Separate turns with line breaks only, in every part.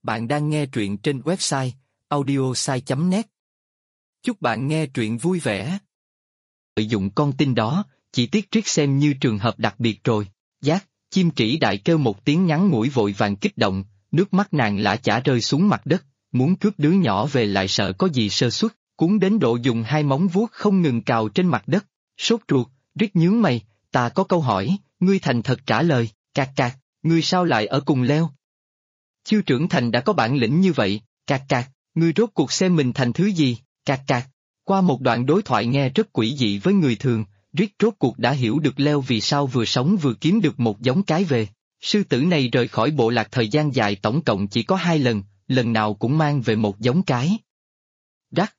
Bạn đang nghe truyện trên website audiosai.net. Chúc bạn nghe truyện vui vẻ. Lợi dụng con tin đó, chỉ tiếc Triết xem như trường hợp đặc biệt rồi. Giác, chim trĩ đại kêu một tiếng ngắn ngủi vội vàng kích động, nước mắt nàng lã chả rơi xuống mặt đất, muốn cướp đứa nhỏ về lại sợ có gì sơ suất, cuốn đến độ dùng hai móng vuốt không ngừng cào trên mặt đất. Sốt ruột, Triết nhướng mày, ta có câu hỏi, ngươi thành thật trả lời, cạc cạc, ngươi sao lại ở cùng leo? Chưa trưởng thành đã có bản lĩnh như vậy, cạc cạc, ngươi rốt cuộc xem mình thành thứ gì, cạc cạc. Qua một đoạn đối thoại nghe rất quỷ dị với người thường, Rick rốt cuộc đã hiểu được Leo vì sao vừa sống vừa kiếm được một giống cái về. Sư tử này rời khỏi bộ lạc thời gian dài tổng cộng chỉ có 2 lần, lần nào cũng mang về một giống cái. Rắc.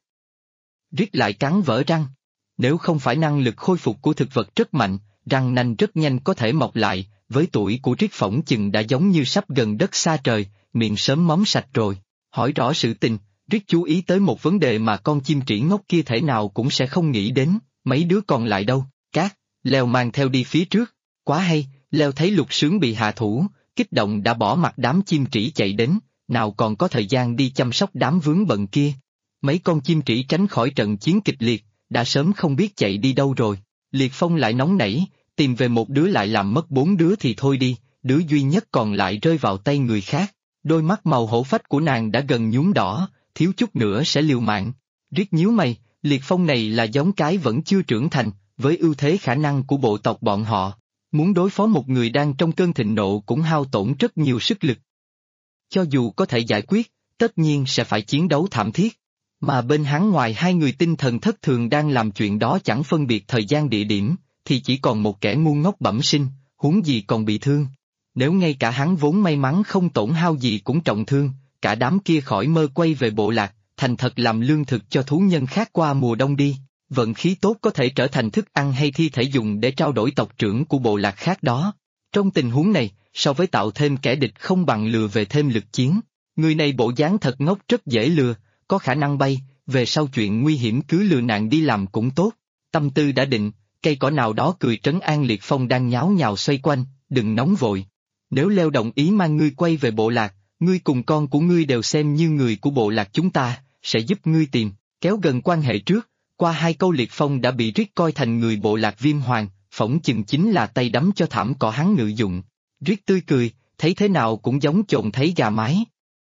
Rick lại cắn vỡ răng. Nếu không phải năng lực khôi phục của thực vật rất mạnh, răng nanh rất nhanh có thể mọc lại, với tuổi của Rick phỏng chừng đã giống như sắp gần đất xa trời, miệng sớm móm sạch rồi. Hỏi rõ sự tình, Rick chú ý tới một vấn đề mà con chim trĩ ngốc kia thể nào cũng sẽ không nghĩ đến, mấy đứa còn lại đâu, Cát, Leo mang theo đi phía trước, quá hay, Leo thấy Lục Sướng bị hạ thủ, kích động đã bỏ mặc đám chim trĩ chạy đến, nào còn có thời gian đi chăm sóc đám vướng bận kia. Mấy con chim trĩ tránh khỏi trận chiến kịch liệt, đã sớm không biết chạy đi đâu rồi, Liệt Phong lại nóng nảy, tìm về một đứa lại làm mất 4 đứa thì thôi đi, đứa duy nhất còn lại rơi vào tay người khác. Đôi mắt màu hổ phách của nàng đã gần nhuốm đỏ, thiếu chút nữa sẽ liều mạng. Riết nhíu mày, Liệt Phong này là giống cái vẫn chưa trưởng thành, với ưu thế khả năng của bộ tộc bọn họ. Muốn đối phó một người đang trong cơn thịnh nộ cũng hao tổn rất nhiều sức lực. Cho dù có thể giải quyết, tất nhiên sẽ phải chiến đấu thảm thiết. Mà bên hắn ngoài 2 người tinh thần thất thường đang làm chuyện đó chẳng phân biệt thời gian địa điểm, thì chỉ còn một kẻ ngu ngốc bẩm sinh, huống gì còn bị thương. Nếu ngay cả hắn vốn may mắn không tổn hao gì cũng trọng thương, cả đám kia khỏi mơ quay về bộ lạc, thành thật làm lương thực cho thú nhân khác qua mùa đông đi, vận khí tốt có thể trở thành thức ăn hay thi thể dùng để trao đổi tộc trưởng của bộ lạc khác đó. Trong tình huống này, so với tạo thêm kẻ địch không bằng lừa về thêm lực chiến, người này bộ dáng thật ngốc rất dễ lừa, có khả năng bay, về sau chuyện nguy hiểm cứ lừa nạn đi làm cũng tốt. Tâm tư đã định, cây cỏ nào đó cười trấn an Liệt Phong đang nháo nhào xoay quanh, đừng nóng vội. Nếu Leo đồng ý mang ngươi quay về bộ lạc, ngươi cùng con của ngươi đều xem như người của bộ lạc chúng ta, sẽ giúp ngươi tìm, kéo gần quan hệ trước. Qua 2 câu Liệt Phong đã bị Rick coi thành người bộ lạc Viêm Hoàng, phỏng chừng chính là tay đấm cho thảm cỏ hắn ngự dụng. Rick tươi cười, thấy thế nào cũng giống trộn thấy gà mái.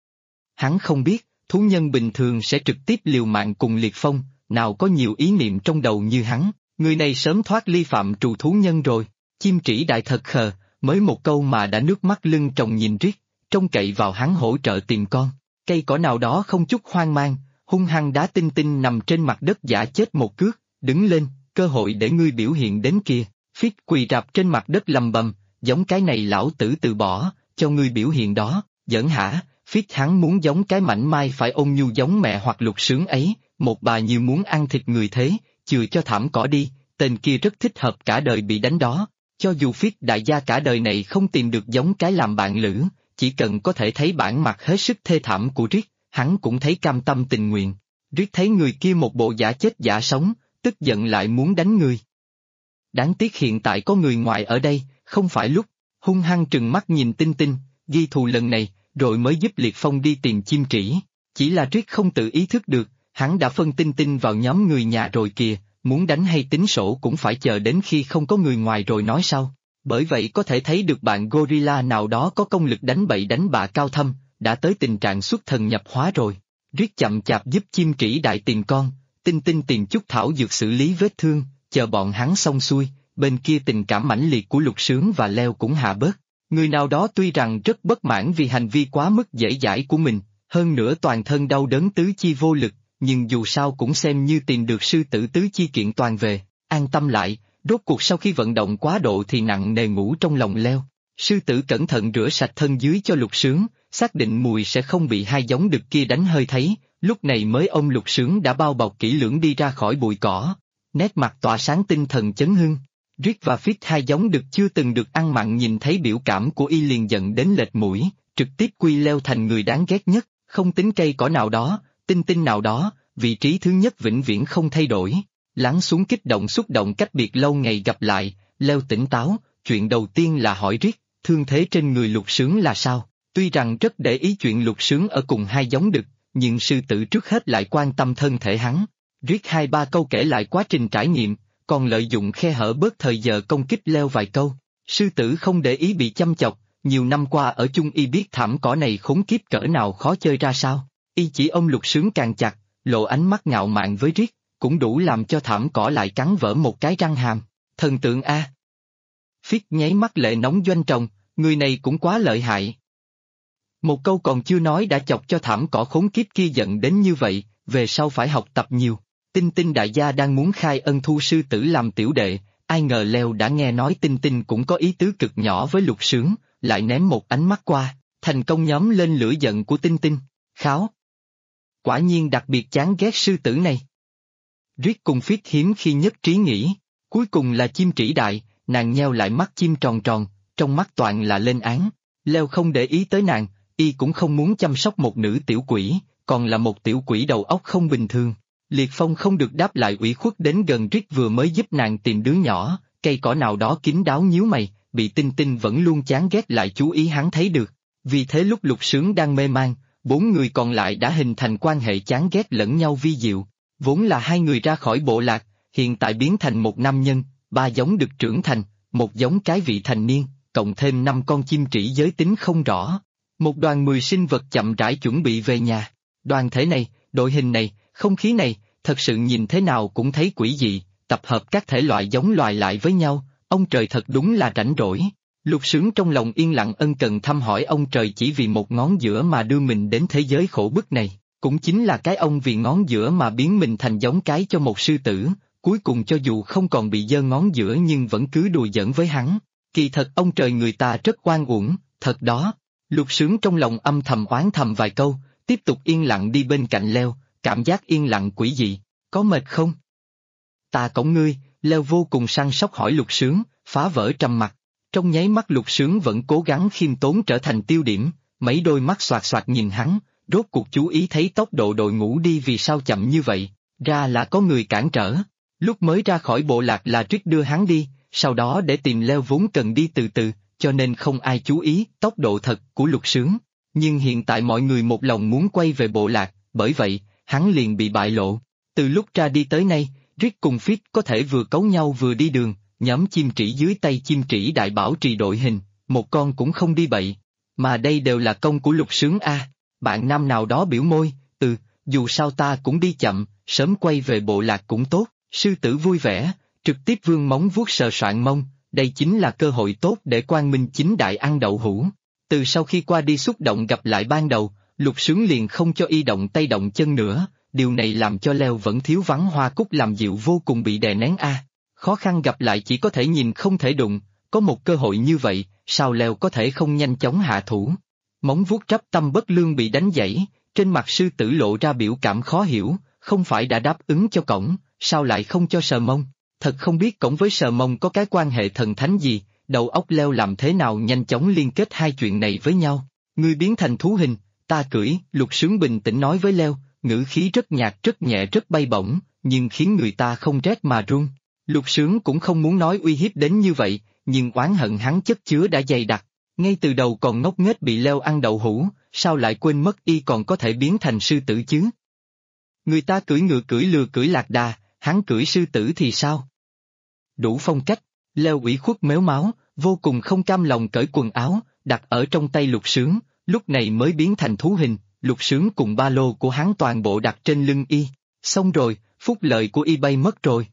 Hắn không biết, thú nhân bình thường sẽ trực tiếp liều mạng cùng Liệt Phong, nào có nhiều ý niệm trong đầu như hắn, người này sớm thoát ly phạm trù thú nhân rồi. Chim trĩ đại thật khờ, mới một câu mà đã nước mắt lưng tròng nhìn Rick, trông cậy vào hắn hỗ trợ tìm con. Cây cỏ nào đó không chút hoang mang, hung hăng đá Tinh Tinh nằm trên mặt đất giả chết một cước, đứng lên, cơ hội để ngươi biểu hiện đến kìa. Phít quỳ rạp trên mặt đất lầm bầm, giống cái này lão tử từ bỏ, cho ngươi biểu hiện đó, giỡn hả? Phít hắn muốn giống cái mảnh mai phải ôn nhu giống mẹ hoặc Lục Sướng ấy, một bà như muốn ăn thịt người thế, chừa cho thảm cỏ đi, tên kia rất thích hợp cả đời bị đánh đó. Cho dù Phít đại gia cả đời này không tìm được giống cái làm bạn lữ, chỉ cần có thể thấy bản mặt hết sức thê thảm của Rick, hắn cũng thấy cam tâm tình nguyện. Rick thấy người kia một bộ giả chết giả sống, tức giận lại muốn đánh người. Đáng tiếc hiện tại có người ngoài ở đây, không phải lúc, hung hăng trừng mắt nhìn Tinh Tinh, ghi thù lần này, rồi mới giúp Liệt Phong đi tìm chim trĩ. Chỉ là Rick không tự ý thức được, hắn đã phân Tinh Tinh vào nhóm người nhà rồi kìa, muốn đánh hay tính sổ cũng phải chờ đến khi không có người ngoài rồi nói sau. Bởi vậy có thể thấy được bạn gorilla nào đó có công lực đánh bậy đánh bạ cao thâm, đã tới tình trạng xuất thần nhập hóa rồi. Rick chậm chạp giúp chim trĩ đại tìm con, Tinh Tinh tìm chút thảo dược xử lý vết thương, chờ bọn hắn xong xuôi, bên kia tình cảm mãnh liệt của Lục Sướng và Leo cũng hạ bớt. Người nào đó tuy rằng rất bất mãn vì hành vi quá mức dễ dãi của mình, hơn nữa toàn thân đau đớn tứ chi vô lực, nhưng dù sao cũng xem như tìm được sư tử tứ chi kiện toàn về, an tâm lại. Rốt cuộc sau khi vận động quá độ thì nặng nề ngủ trong lòng Leo. Sư tử cẩn thận rửa sạch thân dưới cho Lục Sướng, xác định mùi sẽ không bị 2 giống đực kia đánh hơi thấy, lúc này mới ôm Lục Sướng đã bao bọc kỹ lưỡng đi ra khỏi bụi cỏ. Nét mặt tỏa sáng tinh thần chấn hưng. Rick và Phít 2 giống đực chưa từng được ăn mặn nhìn thấy biểu cảm của y liền giận đến lệch mũi, trực tiếp quy Leo thành người đáng ghét nhất, không tính cây cỏ nào đó, Tinh Tinh nào đó, vị trí thứ nhất vĩnh viễn không thay đổi. Lắng xuống kích động xúc động cách biệt lâu ngày gặp lại, Leo tỉnh táo, chuyện đầu tiên là hỏi Rick, thương thế trên người Lục Sướng là sao? Tuy rằng rất để ý chuyện Lục Sướng ở cùng hai giống đực, nhưng sư tử trước hết lại quan tâm thân thể hắn. Riết 2-3 câu kể lại quá trình trải nghiệm, còn lợi dụng khe hở bớt thời giờ công kích leo vài câu. Sư tử không để ý bị chăm chọc, nhiều năm qua ở chung y biết thảm cỏ này khốn kiếp cỡ nào khó chơi ra sao. Y chỉ ôm Lục Sướng càng chặt, lộ ánh mắt ngạo mạn với Riết, cũng đủ làm cho thảm cỏ lại cắn vỡ một cái răng hàm. Thần tượng A. Phiết nháy mắt lệ nóng doanh tròng, người này cũng quá lợi hại. Một câu còn chưa nói đã chọc cho thảm cỏ khốn kiếp kia giận đến như vậy, về sau phải học tập nhiều. Tinh Tinh đại gia đang muốn khai ân thu sư tử làm tiểu đệ, ai ngờ Leo đã nghe nói Tinh Tinh cũng có ý tứ cực nhỏ với Lục Sướng, lại ném một ánh mắt qua, thành công nhóm lên lửa giận của Tinh Tinh. Kháo! Quả nhiên đặc biệt chán ghét sư tử này. Riết cùng Phiết hiếm khi nhất trí nghĩ, cuối cùng là chim trĩ đại, nàng nheo lại mắt chim tròn tròn, trong mắt toàn là lên án. Leo không để ý tới nàng, y cũng không muốn chăm sóc một nữ tiểu quỷ, còn là một tiểu quỷ đầu óc không bình thường. Liệt Phong không được đáp lại ủy khuất đến gần Riết vừa mới giúp nàng tìm đứa nhỏ, cây cỏ nào đó kín đáo nhíu mày, bị Tinh Tinh vẫn luôn chán ghét lại chú ý hắn thấy được. Vì thế lúc Lục Sướng đang mê man, 4 người còn lại đã hình thành quan hệ chán ghét lẫn nhau vi diệu. Vốn là 2 người ra khỏi bộ lạc, hiện tại biến thành một nam nhân, 3 giống đực trưởng thành, một giống cái vị thành niên, cộng thêm 5 con chim trĩ giới tính không rõ. Một đoàn 10 sinh vật chậm rãi chuẩn bị về nhà. Đoàn thể này, đội hình này, không khí này, thật sự nhìn thế nào cũng thấy quỷ dị, tập hợp các thể loại giống loài lại với nhau, ông trời thật đúng là rảnh rỗi. Lục Sướng trong lòng yên lặng ân cần thăm hỏi ông trời chỉ vì một ngón giữa mà đưa mình đến thế giới khổ bức này, cũng chính là cái ông vì ngón giữa mà biến mình thành giống cái cho một sư tử, cuối cùng cho dù không còn bị giơ ngón giữa nhưng vẫn cứ đùa giỡn với hắn. Kỳ thật ông trời người ta rất oan uổng, thật đó. Lục Sướng trong lòng âm thầm oán thầm vài câu, tiếp tục yên lặng đi bên cạnh Leo, cảm giác yên lặng quỷ dị, có mệt không? Ta cõng ngươi, Leo vô cùng săn sóc hỏi Lục Sướng, phá vỡ trầm mặc. Trong nháy mắt Lục Sướng vẫn cố gắng khiêm tốn trở thành tiêu điểm, mấy đôi mắt xoạt xoạt nhìn hắn, rốt cuộc chú ý thấy tốc độ đội ngũ đi vì sao chậm như vậy, ra là có người cản trở. Lúc mới ra khỏi bộ lạc là Triết đưa hắn đi, sau đó để tìm Leo vốn cần đi từ từ, cho nên không ai chú ý tốc độ thật của Lục Sướng. Nhưng hiện tại mọi người một lòng muốn quay về bộ lạc, bởi vậy, hắn liền bị bại lộ. Từ lúc ra đi tới nay, Riết cùng Phiết có thể vừa cấu nhau vừa đi đường, nhóm chim trĩ dưới tay chim trĩ đại bảo trì đội hình, một con cũng không đi bậy. Mà đây đều là công của Lục Sướng a. Bạn nam nào đó biểu môi, dù sao ta cũng đi chậm, sớm quay về bộ lạc cũng tốt. Sư tử vui vẻ, trực tiếp vươn móng vuốt sờ soạng mông, đây chính là cơ hội tốt để Quang Minh chính đại ăn đậu hũ. Từ sau khi qua đi xúc động gặp lại ban đầu, Lục Sướng liền không cho y động tay động chân nữa, điều này làm cho Leo vẫn thiếu vắng hoa cúc làm dịu vô cùng bị đè nén a. Khó khăn gặp lại chỉ có thể nhìn không thể đụng, có một cơ hội như vậy, sao Leo có thể không nhanh chóng hạ thủ. Móng vuốt trắp tâm bất lương bị đánh gãy, trên mặt sư tử lộ ra biểu cảm khó hiểu, không phải đã đáp ứng cho cổng, sao lại không cho sờ mông? Thật không biết cổng với sờ mông có cái quan hệ thần thánh gì, đầu óc Leo làm thế nào nhanh chóng liên kết hai chuyện này với nhau. Ngươi biến thành thú hình, ta cưỡi, Lục Sướng bình tĩnh nói với Leo, ngữ khí rất nhạt rất nhẹ rất bay bổng, nhưng khiến người ta không rét mà run. Lục Sướng cũng không muốn nói uy hiếp đến như vậy, nhưng oán hận hắn chất chứa đã dày đặc. Ngay từ đầu còn ngốc nghếch bị Leo ăn đậu hũ, sao lại quên mất y còn có thể biến thành sư tử chứ? Người ta cưỡi ngựa cưỡi lừa cưỡi lạc đà, hắn cưỡi sư tử thì sao? Đủ phong cách, Leo ủy khuất méo máu, vô cùng không cam lòng cởi quần áo, đặt ở trong tay Lục Sướng, lúc này mới biến thành thú hình, Lục Sướng cùng ba lô của hắn toàn bộ đặt trên lưng y, xong rồi, phúc lợi của y bay mất rồi.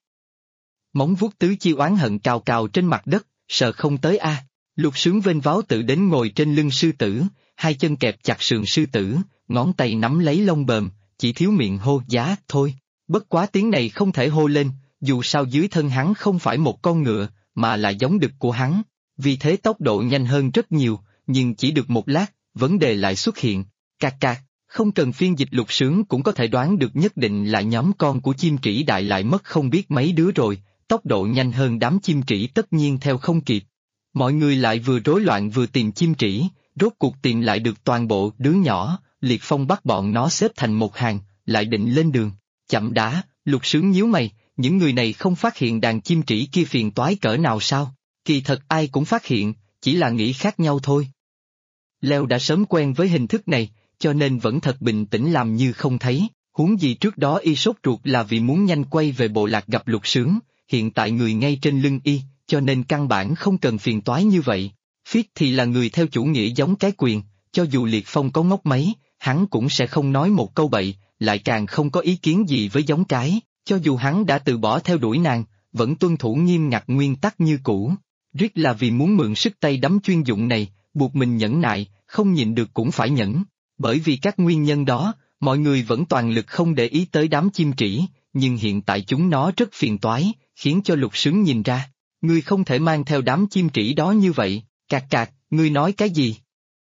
Móng vuốt tứ chi oán hận cào cào trên mặt đất, sợ không tới a. Lục Sướng vênh váo tự đến ngồi trên lưng sư tử, hai chân kẹp chặt sườn sư tử, ngón tay nắm lấy lông bờm, chỉ thiếu miệng hô giá thôi. Bất quá tiếng này không thể hô lên, dù sao dưới thân hắn không phải một con ngựa, mà là giống đực của hắn, vì thế tốc độ nhanh hơn rất nhiều, nhưng chỉ được một lát, vấn đề lại xuất hiện. Cạc cạc, không cần phiên dịch Lục Sướng cũng có thể đoán được nhất định là nhóm con của chim trĩ đại lại mất không biết mấy đứa rồi, tốc độ nhanh hơn đám chim trĩ tất nhiên theo không kịp. Mọi người lại vừa rối loạn vừa tìm chim trĩ, rốt cuộc tìm lại được toàn bộ đứa nhỏ, Liệt Phong bắt bọn nó xếp thành một hàng, lại định lên đường. Chậm đã, Lục Sướng nhíu mày, những người này không phát hiện đàn chim trĩ kia phiền toái cỡ nào sao? Kỳ thật ai cũng phát hiện, chỉ là nghĩ khác nhau thôi. Leo đã sớm quen với hình thức này, cho nên vẫn thật bình tĩnh làm như không thấy, huống gì trước đó y sốt ruột là vì muốn nhanh quay về bộ lạc gặp Lục Sướng, hiện tại người ngay trên lưng y, cho nên căn bản không cần phiền toái như vậy. Phiết thì là người theo chủ nghĩa giống cái quyền, cho dù Liệt Phong có ngốc mấy, hắn cũng sẽ không nói một câu bậy, lại càng không có ý kiến gì với giống cái, cho dù hắn đã từ bỏ theo đuổi nàng, vẫn tuân thủ nghiêm ngặt nguyên tắc như cũ. Riết là vì muốn mượn sức tay đấm chuyên dụng này, buộc mình nhẫn nại, không nhịn được cũng phải nhẫn. Bởi vì các nguyên nhân đó, mọi người vẫn toàn lực không để ý tới đám chim trĩ, nhưng hiện tại chúng nó rất phiền toái, khiến cho Lục Sướng nhìn ra. Ngươi không thể mang theo đám chim trĩ đó như vậy, cạc cạc, ngươi nói cái gì?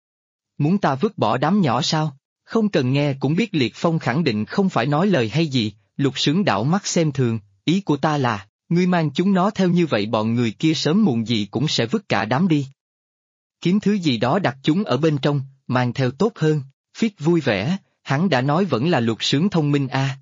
Muốn ta vứt bỏ đám nhỏ sao? Không cần nghe cũng biết Liệt Phong khẳng định không phải nói lời hay gì, Lục Sướng đảo mắt xem thường, ý của ta là, ngươi mang chúng nó theo như vậy bọn người kia sớm muộn gì cũng sẽ vứt cả đám đi. Kiếm thứ gì đó đặt chúng ở bên trong, mang theo tốt hơn, Phiết vui vẻ, hắn đã nói vẫn là Lục Sướng thông minh a.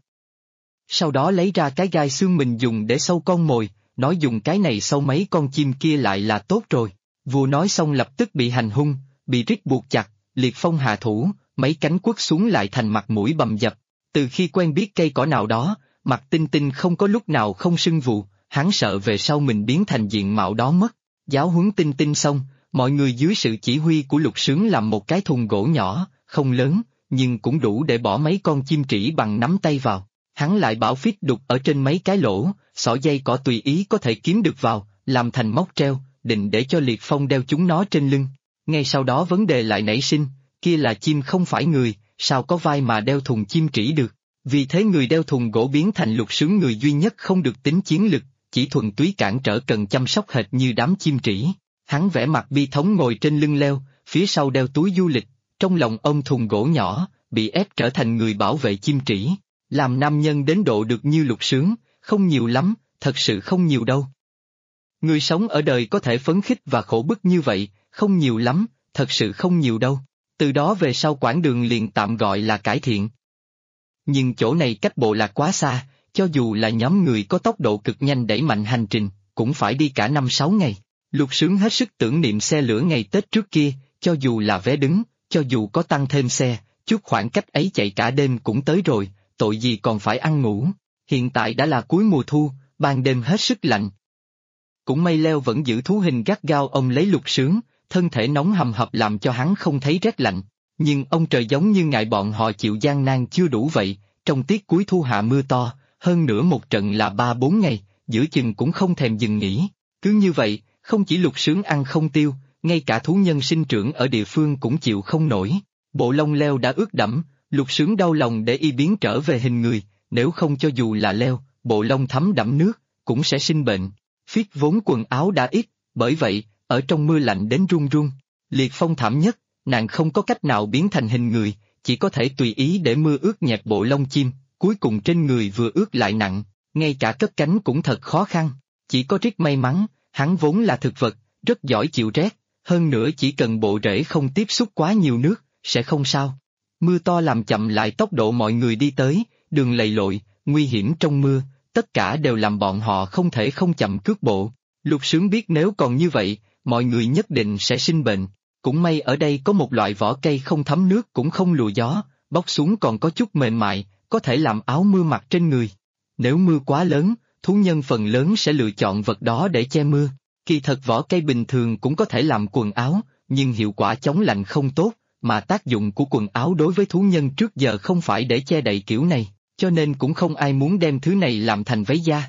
Sau đó lấy ra cái gai xương mình dùng để sâu con mồi, nói dùng cái này sâu mấy con chim kia lại là tốt rồi. Vua nói xong lập tức bị hành hung, bị Rick buộc chặt, Liệt Phong hạ thủ, mấy cánh quất xuống lại thành mặt mũi bầm dập. Từ khi quen biết cây cỏ nào đó, mặt Tinh Tinh không có lúc nào không sưng vù, hắn sợ về sau mình biến thành diện mạo đó mất. Giáo huấn Tinh Tinh xong, mọi người dưới sự chỉ huy của Lục Sướng làm một cái thùng gỗ nhỏ, không lớn, nhưng cũng đủ để bỏ mấy con chim trĩ bằng nắm tay vào. Hắn lại bảo Phiết đục ở trên mấy cái lỗ, xỏ dây cỏ tùy ý có thể kiếm được vào, làm thành móc treo, định để cho Liệt Phong đeo chúng nó trên lưng. Ngay sau đó vấn đề lại nảy sinh, kia là chim không phải người, sao có vai mà đeo thùng chim trĩ được. Vì thế người đeo thùng gỗ biến thành Lục Sướng người duy nhất không được tính chiến lực, chỉ thuần túy cản trở cần chăm sóc hệt như đám chim trĩ. Hắn vẽ mặt bi thống ngồi trên lưng leo, phía sau đeo túi du lịch, trong lòng ôm thùng gỗ nhỏ, bị ép trở thành người bảo vệ chim trĩ. Làm nam nhân đến độ được như Lục Sướng, không nhiều lắm, thật sự không nhiều đâu. Người sống ở đời có thể phấn khích và khổ bức như vậy, không nhiều lắm, thật sự không nhiều đâu. Từ đó về sau quãng đường liền tạm gọi là cải thiện. Nhưng chỗ này cách bộ lạc quá xa, cho dù là nhóm người có tốc độ cực nhanh đẩy mạnh hành trình, cũng phải đi cả 5-6 ngày. Lục Sướng hết sức tưởng niệm xe lửa ngày Tết trước kia, cho dù là vé đứng, cho dù có tăng thêm xe, chút khoảng cách ấy chạy cả đêm cũng tới rồi, tội gì còn phải ăn ngủ. Hiện tại đã là cuối mùa thu, ban đêm hết sức lạnh. Cũng may Leo vẫn giữ thú hình gắt gao ôm lấy Lục Sướng, thân thể nóng hầm hập làm cho hắn không thấy rét lạnh. Nhưng ông trời giống như ngại bọn họ chịu gian nan chưa đủ vậy, trong tiết cuối thu hạ mưa to, hơn nữa một trận là 3-4 ngày, giữa chừng cũng không thèm dừng nghỉ. Cứ như vậy, không chỉ Lục Sướng ăn không tiêu, ngay cả thú nhân sinh trưởng ở địa phương cũng chịu không nổi. Bộ lông Leo đã ướt đẫm, Lục Sướng đau lòng để y biến trở về hình người, nếu không cho dù là Leo, bộ lông thấm đẫm nước, cũng sẽ sinh bệnh. Phiết vốn quần áo đã ít, bởi vậy, ở trong mưa lạnh đến run run. Liệt Phong thảm nhất, nàng không có cách nào biến thành hình người, chỉ có thể tùy ý để mưa ướt nhẹp bộ lông chim, cuối cùng trên người vừa ướt lại nặng, ngay cả cất cánh cũng thật khó khăn. Chỉ có Rick may mắn, hắn vốn là thực vật, rất giỏi chịu rét, hơn nữa chỉ cần bộ rễ không tiếp xúc quá nhiều nước, sẽ không sao. Mưa to làm chậm lại tốc độ mọi người đi tới, đường lầy lội, nguy hiểm trong mưa, tất cả đều làm bọn họ không thể không chậm cước bộ. Lục Sướng biết nếu còn như vậy, mọi người nhất định sẽ sinh bệnh. Cũng may ở đây có một loại vỏ cây không thấm nước cũng không lùa gió, bóc xuống còn có chút mềm mại, có thể làm áo mưa mặc trên người. Nếu mưa quá lớn, thú nhân phần lớn sẽ lựa chọn vật đó để che mưa. Kỳ thật vỏ cây bình thường cũng có thể làm quần áo, nhưng hiệu quả chống lạnh không tốt, mà tác dụng của quần áo đối với thú nhân trước giờ không phải để che đậy kiểu này, cho nên cũng không ai muốn đem thứ này làm thành váy da.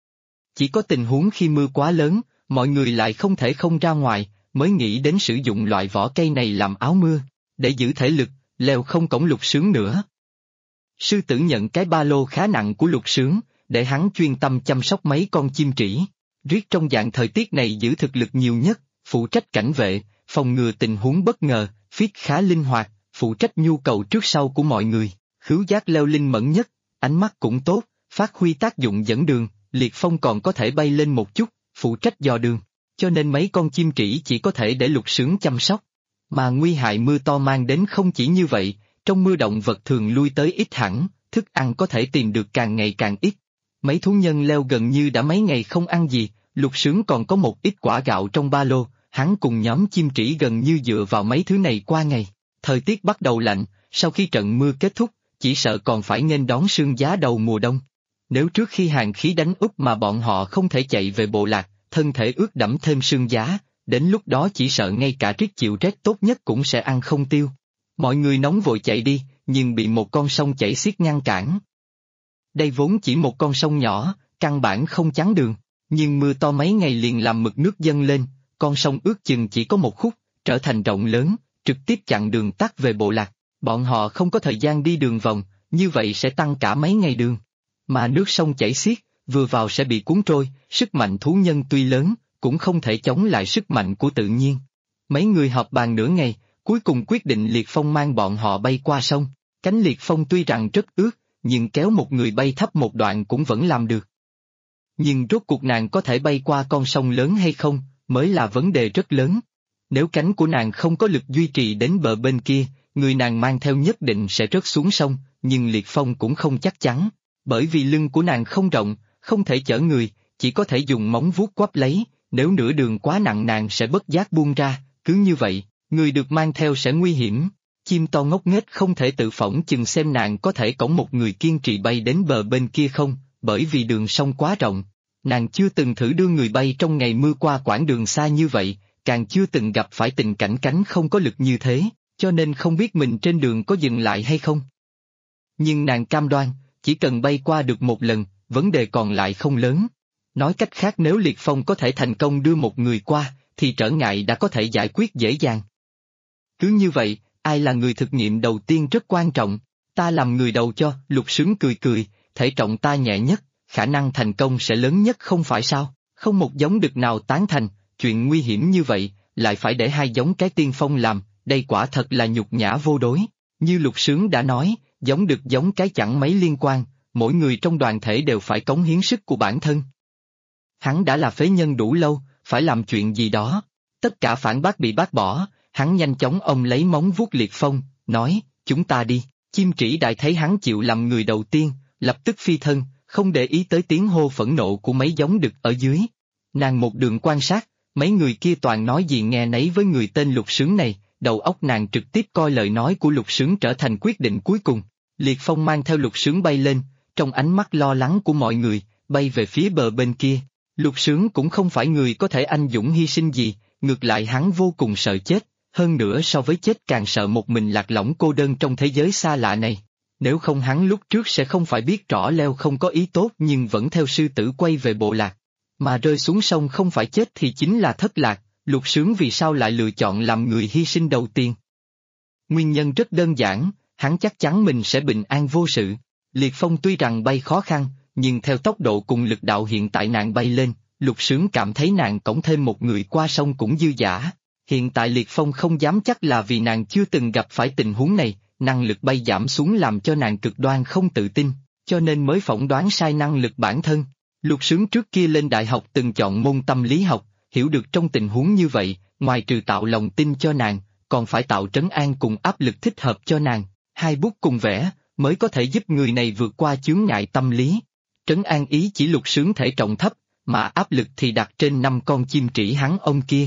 Chỉ có tình huống khi mưa quá lớn, mọi người lại không thể không ra ngoài, mới nghĩ đến sử dụng loại vỏ cây này làm áo mưa. Để giữ thể lực, Leo không cõng Lục Sướng nữa. Sư tử nhận cái ba lô khá nặng của Lục Sướng, để hắn chuyên tâm chăm sóc mấy con chim trĩ. Riết trong dạng thời tiết này giữ thực lực nhiều nhất, phụ trách cảnh vệ, phòng ngừa tình huống bất ngờ, Phiết khá linh hoạt, phụ trách nhu cầu trước sau của mọi người. Khứu giác Leo linh mẫn nhất, ánh mắt cũng tốt, phát huy tác dụng dẫn đường. Liệt Phong còn có thể bay lên một chút, phụ trách dò đường, cho nên mấy con chim trĩ chỉ có thể để Lục Sướng chăm sóc. Mà nguy hại mưa to mang đến không chỉ như vậy, trong mưa động vật thường lui tới ít hẳn, thức ăn có thể tìm được càng ngày càng ít. Mấy thú nhân Leo gần như đã mấy ngày không ăn gì, Lục Sướng còn có một ít quả gạo trong ba lô, hắn cùng nhóm chim trĩ gần như dựa vào mấy thứ này qua ngày. Thời tiết bắt đầu lạnh, sau khi trận mưa kết thúc, chỉ sợ còn phải nghênh đón sương giá đầu mùa đông. Nếu trước khi hàn khí đánh úp mà bọn họ không thể chạy về bộ lạc, thân thể ướt đẫm thêm sương giá, đến lúc đó chỉ sợ ngay cả Triết chịu rét tốt nhất cũng sẽ ăn không tiêu. Mọi người nóng vội chạy đi, nhưng bị một con sông chảy xiết ngăn cản. Đây vốn chỉ một con sông nhỏ, căn bản không chắn đường, nhưng mưa to mấy ngày liền làm mực nước dâng lên, con sông ước chừng chỉ có một khúc, trở thành rộng lớn, trực tiếp chặn đường tắt về bộ lạc. Bọn họ không có thời gian đi đường vòng, như vậy sẽ tăng cả mấy ngày đường. Mà nước sông chảy xiết, vừa vào sẽ bị cuốn trôi, sức mạnh thú nhân tuy lớn, cũng không thể chống lại sức mạnh của tự nhiên. Mấy người họp bàn nửa ngày, cuối cùng quyết định Liệt Phong mang bọn họ bay qua sông. Cánh Liệt Phong tuy rằng rất ướt, nhưng kéo một người bay thấp một đoạn cũng vẫn làm được. Nhưng rốt cuộc nàng có thể bay qua con sông lớn hay không, mới là vấn đề rất lớn. Nếu cánh của nàng không có lực duy trì đến bờ bên kia, người nàng mang theo nhất định sẽ rớt xuống sông, nhưng Liệt Phong cũng không chắc chắn, bởi vì lưng của nàng không rộng, không thể chở người, chỉ có thể dùng móng vuốt quắp lấy, nếu nửa đường quá nặng nàng sẽ bất giác buông ra, cứ như vậy, người được mang theo sẽ nguy hiểm. Chim to ngốc nghếch không thể tự phỏng chừng xem nàng có thể cõng một người kiên trì bay đến bờ bên kia không, bởi vì đường sông quá rộng. Nàng chưa từng thử đưa người bay trong ngày mưa qua quãng đường xa như vậy, càng chưa từng gặp phải tình cảnh cánh không có lực như thế, cho nên không biết mình trên đường có dừng lại hay không. Nhưng nàng cam đoan, chỉ cần bay qua được một lần, vấn đề còn lại không lớn. Nói cách khác nếu Liệt Phong có thể thành công đưa một người qua, thì trở ngại đã có thể giải quyết dễ dàng. Cứ như vậy, ai là người thực nghiệm đầu tiên rất quan trọng, ta làm người đầu cho, Lục Sướng cười cười, thể trọng ta nhẹ nhất, khả năng thành công sẽ lớn nhất không phải sao, không một giống đực nào tán thành, chuyện nguy hiểm như vậy, lại phải để hai giống cái tiên phong làm, đây quả thật là nhục nhã vô đối. Như Lục Sướng đã nói, giống đực giống cái chẳng mấy liên quan, mỗi người trong đoàn thể đều phải cống hiến sức của bản thân. Hắn đã là phế nhân đủ lâu, phải làm chuyện gì đó. Tất cả phản bác bị bác bỏ, hắn nhanh chóng ôm lấy móng vuốt Liệt Phong, nói, chúng ta đi. Chim trĩ đại thấy hắn chịu làm người đầu tiên, lập tức phi thân, không để ý tới tiếng hô phẫn nộ của mấy giống đực ở dưới. Nàng một đường quan sát, mấy người kia toàn nói gì nghe nấy với người tên Lục Sướng này, đầu óc nàng trực tiếp coi lời nói của Lục Sướng trở thành quyết định cuối cùng. Liệt Phong mang theo Lục Sướng bay lên, trong ánh mắt lo lắng của mọi người, bay về phía bờ bên kia. Lục Sướng cũng không phải người có thể anh dũng hy sinh gì, ngược lại hắn vô cùng sợ chết, hơn nữa so với chết càng sợ một mình lạc lõng cô đơn trong thế giới xa lạ này. Nếu không hắn lúc trước sẽ không phải biết rõ leo không có ý tốt nhưng vẫn theo sư tử quay về bộ lạc. Mà rơi xuống sông không phải chết thì chính là thất lạc, Lục Sướng vì sao lại lựa chọn làm người hy sinh đầu tiên? Nguyên nhân rất đơn giản, hắn chắc chắn mình sẽ bình an vô sự. Liệt Phong tuy rằng bay khó khăn, nhưng theo tốc độ cùng lực đạo hiện tại nàng bay lên, Lục Sướng cảm thấy nàng cõng thêm một người qua sông cũng dư dả. Hiện tại Liệt Phong không dám chắc là vì nàng chưa từng gặp phải tình huống này, năng lực bay giảm xuống làm cho nàng cực đoan không tự tin, cho nên mới phỏng đoán sai năng lực bản thân. Lục Sướng trước kia lên đại học từng chọn môn tâm lý học, hiểu được trong tình huống như vậy, ngoài trừ tạo lòng tin cho nàng, còn phải tạo trấn an cùng áp lực thích hợp cho nàng, hai bút cùng vẽ, mới có thể giúp người này vượt qua chướng ngại tâm lý. Trấn an ý chỉ Lục Sướng thể trọng thấp, mà áp lực thì đặt trên 5 con chim trĩ hắn ông kia.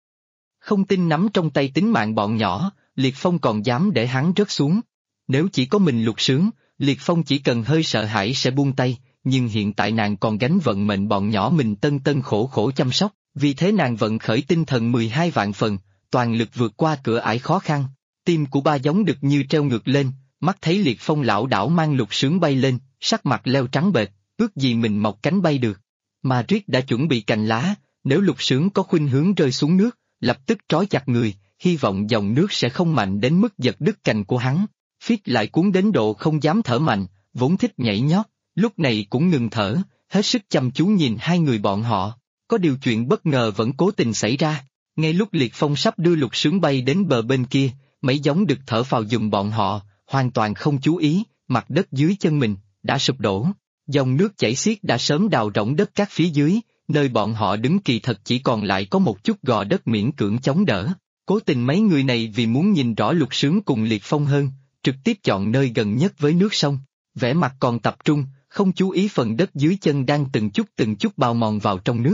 Không tin nắm trong tay tính mạng bọn nhỏ, Liệt Phong còn dám để hắn rớt xuống. Nếu chỉ có mình Lục Sướng, Liệt Phong chỉ cần hơi sợ hãi sẽ buông tay, nhưng hiện tại nàng còn gánh vận mệnh bọn nhỏ mình tân tân khổ khổ chăm sóc, vì thế nàng vận khởi tinh thần 12 vạn phần, toàn lực vượt qua cửa ải khó khăn. Tim của ba giống đực như treo ngược lên, mắt thấy Liệt Phong lảo đảo mang Lục Sướng bay lên, sắc mặt leo trắng bệch, ước gì mình mọc cánh bay được. Mà Riết đã chuẩn bị cành lá, nếu Lục Sướng có khuynh hướng rơi xuống nước, lập tức trói chặt người, hy vọng dòng nước sẽ không mạnh đến mức giật đứt cành của hắn. Phiết lại cuốn đến độ không dám thở mạnh, vốn thích nhảy nhót, lúc này cũng ngừng thở, hết sức chăm chú nhìn hai người bọn họ. Có điều chuyện bất ngờ vẫn cố tình xảy ra, ngay lúc Liệt Phong sắp đưa Lục Sướng bay đến bờ bên kia, mấy giống đực thở phào giùm bọn họ, hoàn toàn không chú ý, mặt đất dưới chân mình đã sụp đổ. Dòng nước chảy xiết đã sớm đào rỗng đất cát phía dưới, nơi bọn họ đứng kỳ thật chỉ còn lại có một chút gò đất miễn cưỡng chống đỡ. Cố tình mấy người này vì muốn nhìn rõ Lục Sướng cùng Liệt Phong hơn, trực tiếp chọn nơi gần nhất với nước sông, vẻ mặt còn tập trung, không chú ý phần đất dưới chân đang từng chút bào mòn vào trong nước.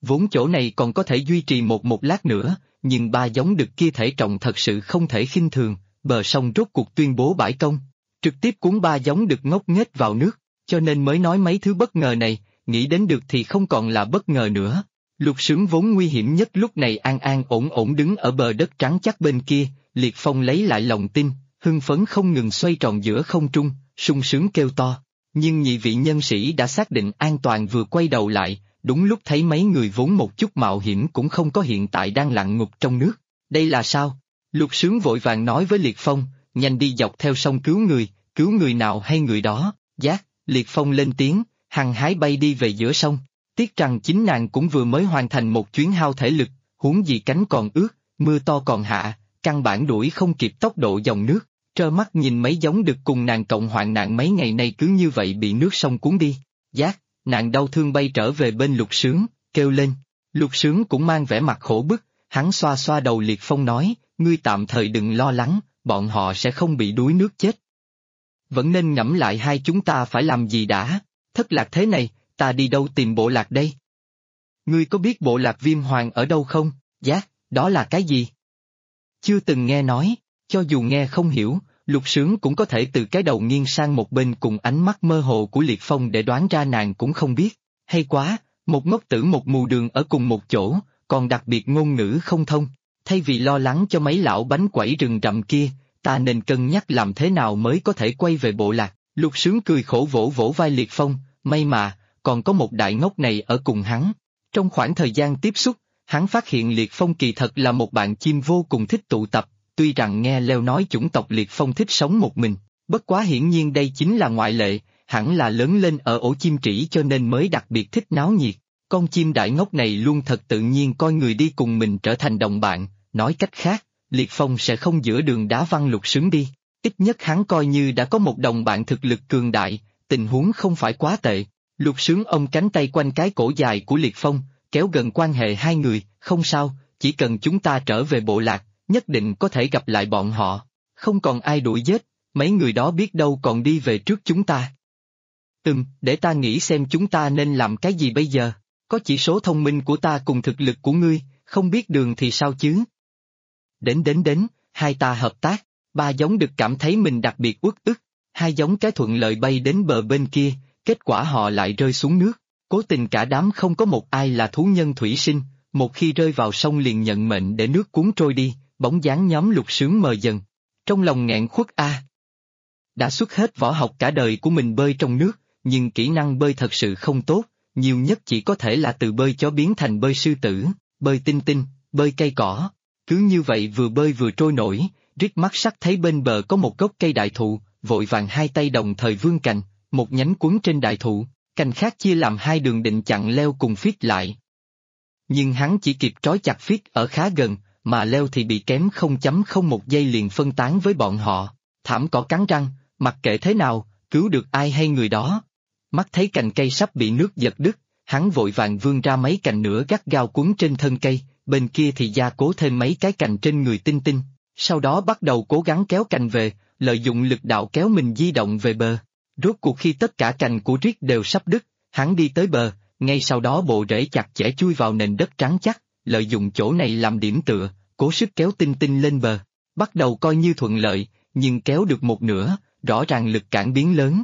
Vốn chỗ này còn có thể duy trì một lát nữa, nhưng ba giống đực kia thể trọng thật sự không thể khinh thường, bờ sông rốt cuộc tuyên bố bãi công, trực tiếp cuốn ba giống đực ngốc nghếch vào nước, cho nên mới nói mấy thứ bất ngờ này, nghĩ đến được thì không còn là bất ngờ nữa. Lục Sướng vốn nguy hiểm nhất lúc này an an ổn ổn đứng ở bờ đất trắng chắc bên kia, Liệt Phong lấy lại lòng tin, hưng phấn không ngừng xoay tròn giữa không trung, sung sướng kêu to. Nhưng nhị vị nhân sĩ đã xác định an toàn vừa quay đầu lại, đúng lúc thấy mấy người vốn một chút mạo hiểm cũng không có hiện tại đang lặn ngục trong nước. Đây là sao? Lục Sướng vội vàng nói với Liệt Phong, nhanh đi dọc theo sông cứu người nào hay người đó. Giác, Liệt Phong lên tiếng, hăng hái bay đi về giữa sông. Tiếc rằng chính nàng cũng vừa mới hoàn thành một chuyến hao thể lực, huống gì cánh còn ướt, mưa to còn hạ, căn bản đuổi không kịp tốc độ dòng nước, trơ mắt nhìn mấy giống đực cùng nàng cộng hoạn nạn mấy ngày nay cứ như vậy bị nước sông cuốn đi. Giác, nàng đau thương bay trở về bên Lục Sướng, kêu lên. Lục Sướng cũng mang vẻ mặt khổ bức, hắn xoa xoa đầu Liệt Phong nói, ngươi tạm thời đừng lo lắng, bọn họ sẽ không bị đuối nước chết. Vẫn nên ngẫm lại hai chúng ta phải làm gì đã, thất lạc thế này, ta đi đâu tìm bộ lạc đây? Ngươi có biết bộ lạc Viêm Hoàng ở đâu không? Giác, đó là cái gì? Chưa từng nghe nói, cho dù nghe không hiểu, Lục Sướng cũng có thể từ cái đầu nghiêng sang một bên cùng ánh mắt mơ hồ của Liệt Phong để đoán ra nàng cũng không biết. Hay quá, một ngốc tử một mù đường ở cùng một chỗ, còn đặc biệt ngôn ngữ không thông. Thay vì lo lắng cho mấy lão bánh quẩy rừng rậm kia, ta nên cân nhắc làm thế nào mới có thể quay về bộ lạc. Lục Sướng cười khổ vỗ vỗ vai Liệt Phong, may mà, còn có một đại ngốc này ở cùng hắn. Trong khoảng thời gian tiếp xúc, hắn phát hiện Liệt Phong kỳ thật là một bạn chim vô cùng thích tụ tập, tuy rằng nghe leo nói chủng tộc Liệt Phong thích sống một mình, bất quá hiển nhiên đây chính là ngoại lệ, hẳn là lớn lên ở ổ chim trĩ cho nên mới đặc biệt thích náo nhiệt. Con chim đại ngốc này luôn thật tự nhiên coi người đi cùng mình trở thành đồng bạn, nói cách khác, Liệt Phong sẽ không giữa đường đá văng Lục Sướng đi, ít nhất hắn coi như đã có một đồng bạn thực lực cường đại, tình huống không phải quá tệ. Lục Sướng ôm cánh tay quanh cái cổ dài của Liệt Phong, kéo gần quan hệ hai người, không sao, chỉ cần chúng ta trở về bộ lạc, nhất định có thể gặp lại bọn họ, không còn ai đuổi giết, mấy người đó biết đâu còn đi về trước chúng ta. Để ta nghĩ xem chúng ta nên làm cái gì bây giờ, có chỉ số thông minh của ta cùng thực lực của ngươi, không biết đường thì sao chứ? Đến, hai ta hợp tác, ba giống đực cảm thấy mình đặc biệt uất ức, hai giống cái thuận lợi bay đến bờ bên kia, kết quả họ lại rơi xuống nước, cố tình cả đám không có một ai là thú nhân thủy sinh, một khi rơi vào sông liền nhận mệnh để nước cuốn trôi đi, bóng dáng nhóm Lục Sướng mờ dần. Trong lòng nghẹn khuất đã xuất hết võ học cả đời của mình bơi trong nước, nhưng kỹ năng bơi thật sự không tốt, nhiều nhất chỉ có thể là từ bơi chó biến thành bơi sư tử, bơi tinh tinh, bơi cây cỏ. Cứ như vậy vừa bơi vừa trôi nổi, Rick mắt sắc thấy bên bờ có một gốc cây đại thụ, vội vàng hai tay đồng thời vươn cành, một nhánh quấn trên đại thụ, cành khác chia làm hai đường định chặn leo cùng Phiết lại. Nhưng hắn chỉ kịp trói chặt Phiết ở khá gần, mà leo thì bị kém 0.01 giây liền phân tán với bọn họ, thảm cỏ cắn răng, mặc kệ thế nào, cứu được ai hay người đó. Mắt thấy cành cây sắp bị nước giật đứt, hắn vội vàng vươn ra mấy cành nữa gắt gao quấn trên thân cây, bên kia thì gia cố thêm mấy cái cành trên người tinh tinh, sau đó bắt đầu cố gắng kéo cành về, lợi dụng lực đạo kéo mình di động về bờ. Rốt cuộc khi tất cả cành của Rick đều sắp đứt, hắn đi tới bờ, ngay sau đó bộ rễ chặt chẽ chui vào nền đất trắng chắc, lợi dụng chỗ này làm điểm tựa, cố sức kéo tinh tinh lên bờ. Bắt đầu coi như thuận lợi, nhưng kéo được một nửa, rõ ràng lực cản biến lớn.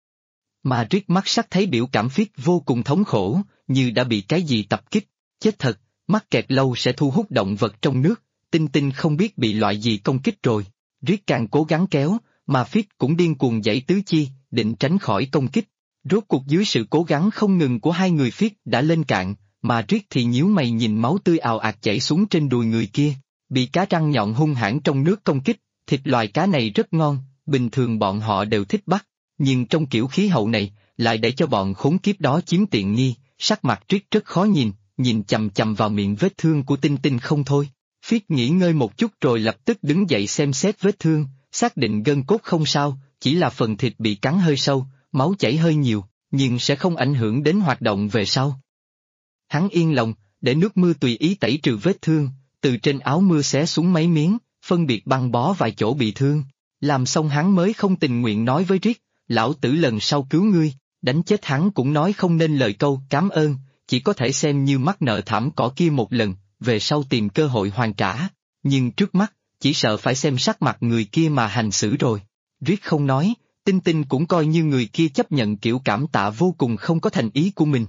Mà Rick mắt sắc thấy biểu cảm Phiết vô cùng thống khổ, như đã bị cái gì tập kích, chết thật, mắc kẹt lâu sẽ thu hút động vật trong nước, tinh tinh không biết bị loại gì công kích rồi. Rick càng cố gắng kéo, mà Phiết cũng điên cuồng giãy tứ chi, định tránh khỏi công kích. Rốt cuộc dưới sự cố gắng không ngừng của hai người Phiết đã lên cạn, mà Rick thì nhíu mày nhìn máu tươi ào ạt chảy xuống trên đùi người kia, bị cá răng nhọn hung hãn trong nước công kích, thịt loài cá này rất ngon, bình thường bọn họ đều thích bắt, nhưng trong kiểu khí hậu này, lại để cho bọn khốn kiếp đó chiếm tiện nghi, sắc mặt Rick rất khó nhìn chằm chằm vào miệng vết thương của tinh tinh không thôi. Phiết nghỉ ngơi một chút rồi lập tức đứng dậy xem xét vết thương, xác định gân cốt không sao, chỉ là phần thịt bị cắn hơi sâu, máu chảy hơi nhiều, nhưng sẽ không ảnh hưởng đến hoạt động về sau. Hắn yên lòng, để nước mưa tùy ý tẩy trừ vết thương, từ trên áo mưa xé xuống mấy miếng, phân biệt băng bó vài chỗ bị thương. Làm xong hắn mới không tình nguyện nói với Rick, lão tử lần sau cứu ngươi, đánh chết hắn cũng nói không nên lời câu cảm ơn, chỉ có thể xem như mắc nợ thảm cỏ kia một lần, về sau tìm cơ hội hoàn trả. Nhưng trước mắt, chỉ sợ phải xem sắc mặt người kia mà hành xử rồi. Riết không nói, Tinh Tinh cũng coi như người kia chấp nhận kiểu cảm tạ vô cùng không có thành ý của mình.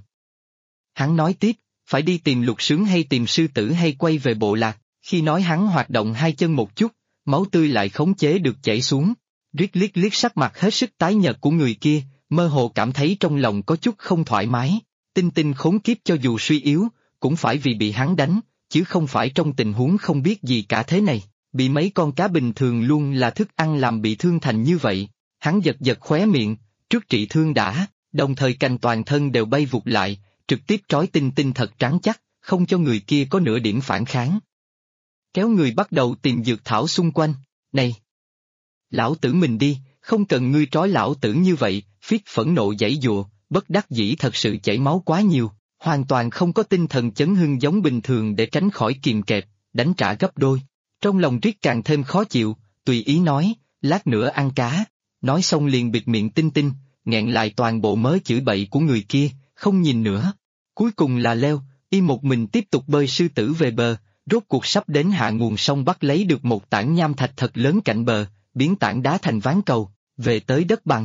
Hắn nói tiếp, phải đi tìm Lục Sướng hay tìm sư tử hay quay về bộ lạc, khi nói hắn hoạt động hai chân một chút, máu tươi lại khống chế được chảy xuống. Riết liếc liếc sắc mặt hết sức tái nhợt của người kia, mơ hồ cảm thấy trong lòng có chút không thoải mái. Tinh Tinh khốn kiếp cho dù suy yếu, cũng phải vì bị hắn đánh, chứ không phải trong tình huống không biết gì cả thế này, bị mấy con cá bình thường luôn là thức ăn làm bị thương thành như vậy. Hắn giật giật khóe miệng, trước trị thương đã, đồng thời cành toàn thân đều bay vụt lại, trực tiếp trói Tinh Tinh thật trắng chắc, không cho người kia có nửa điểm phản kháng. Kéo người bắt đầu tìm dược thảo xung quanh, này! Lão tử mình đi, không cần ngươi trói lão tử như vậy, Phiết phẫn nộ giãy giụa, bất đắc dĩ thật sự chảy máu quá nhiều, hoàn toàn không có tinh thần chấn hưng giống bình thường để tránh khỏi kìm kẹp, đánh trả gấp đôi. Trong lòng Riết càng thêm khó chịu, tùy ý nói, lát nữa ăn cá, nói xong liền bịt miệng Tinh Tinh, nghẹn lại toàn bộ mớ chửi bậy của người kia, không nhìn nữa. Cuối cùng là leo, y một mình tiếp tục bơi sư tử về bờ, rốt cuộc sắp đến hạ nguồn sông bắt lấy được một tảng nham thạch thật lớn cạnh bờ, biến tảng đá thành ván cầu, về tới đất bằng.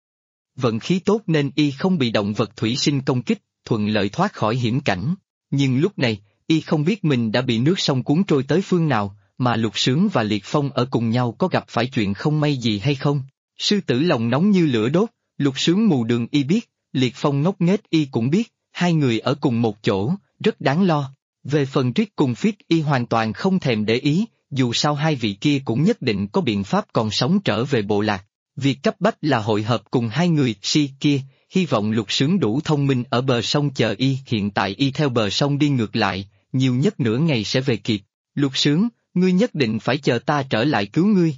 Vận khí tốt nên y không bị động vật thủy sinh công kích, thuận lợi thoát khỏi hiểm cảnh. Nhưng lúc này, y không biết mình đã bị nước sông cuốn trôi tới phương nào, mà Lục Sướng và Liệt Phong ở cùng nhau có gặp phải chuyện không may gì hay không. Sư tử lòng nóng như lửa đốt, Lục Sướng mù đường y biết, Liệt Phong ngốc nghếch y cũng biết, hai người ở cùng một chỗ, rất đáng lo. Về phần Riết cùng Phiết y hoàn toàn không thèm để ý, dù sao hai vị kia cũng nhất định có biện pháp còn sống trở về bộ lạc. Việc cấp bách là hội hợp cùng hai người kia, hy vọng Lục Sướng đủ thông minh ở bờ sông chờ y. Hiện tại y theo bờ sông đi ngược lại, nhiều nhất nửa ngày sẽ về kịp. Lục Sướng, ngươi nhất định phải chờ ta trở lại cứu ngươi.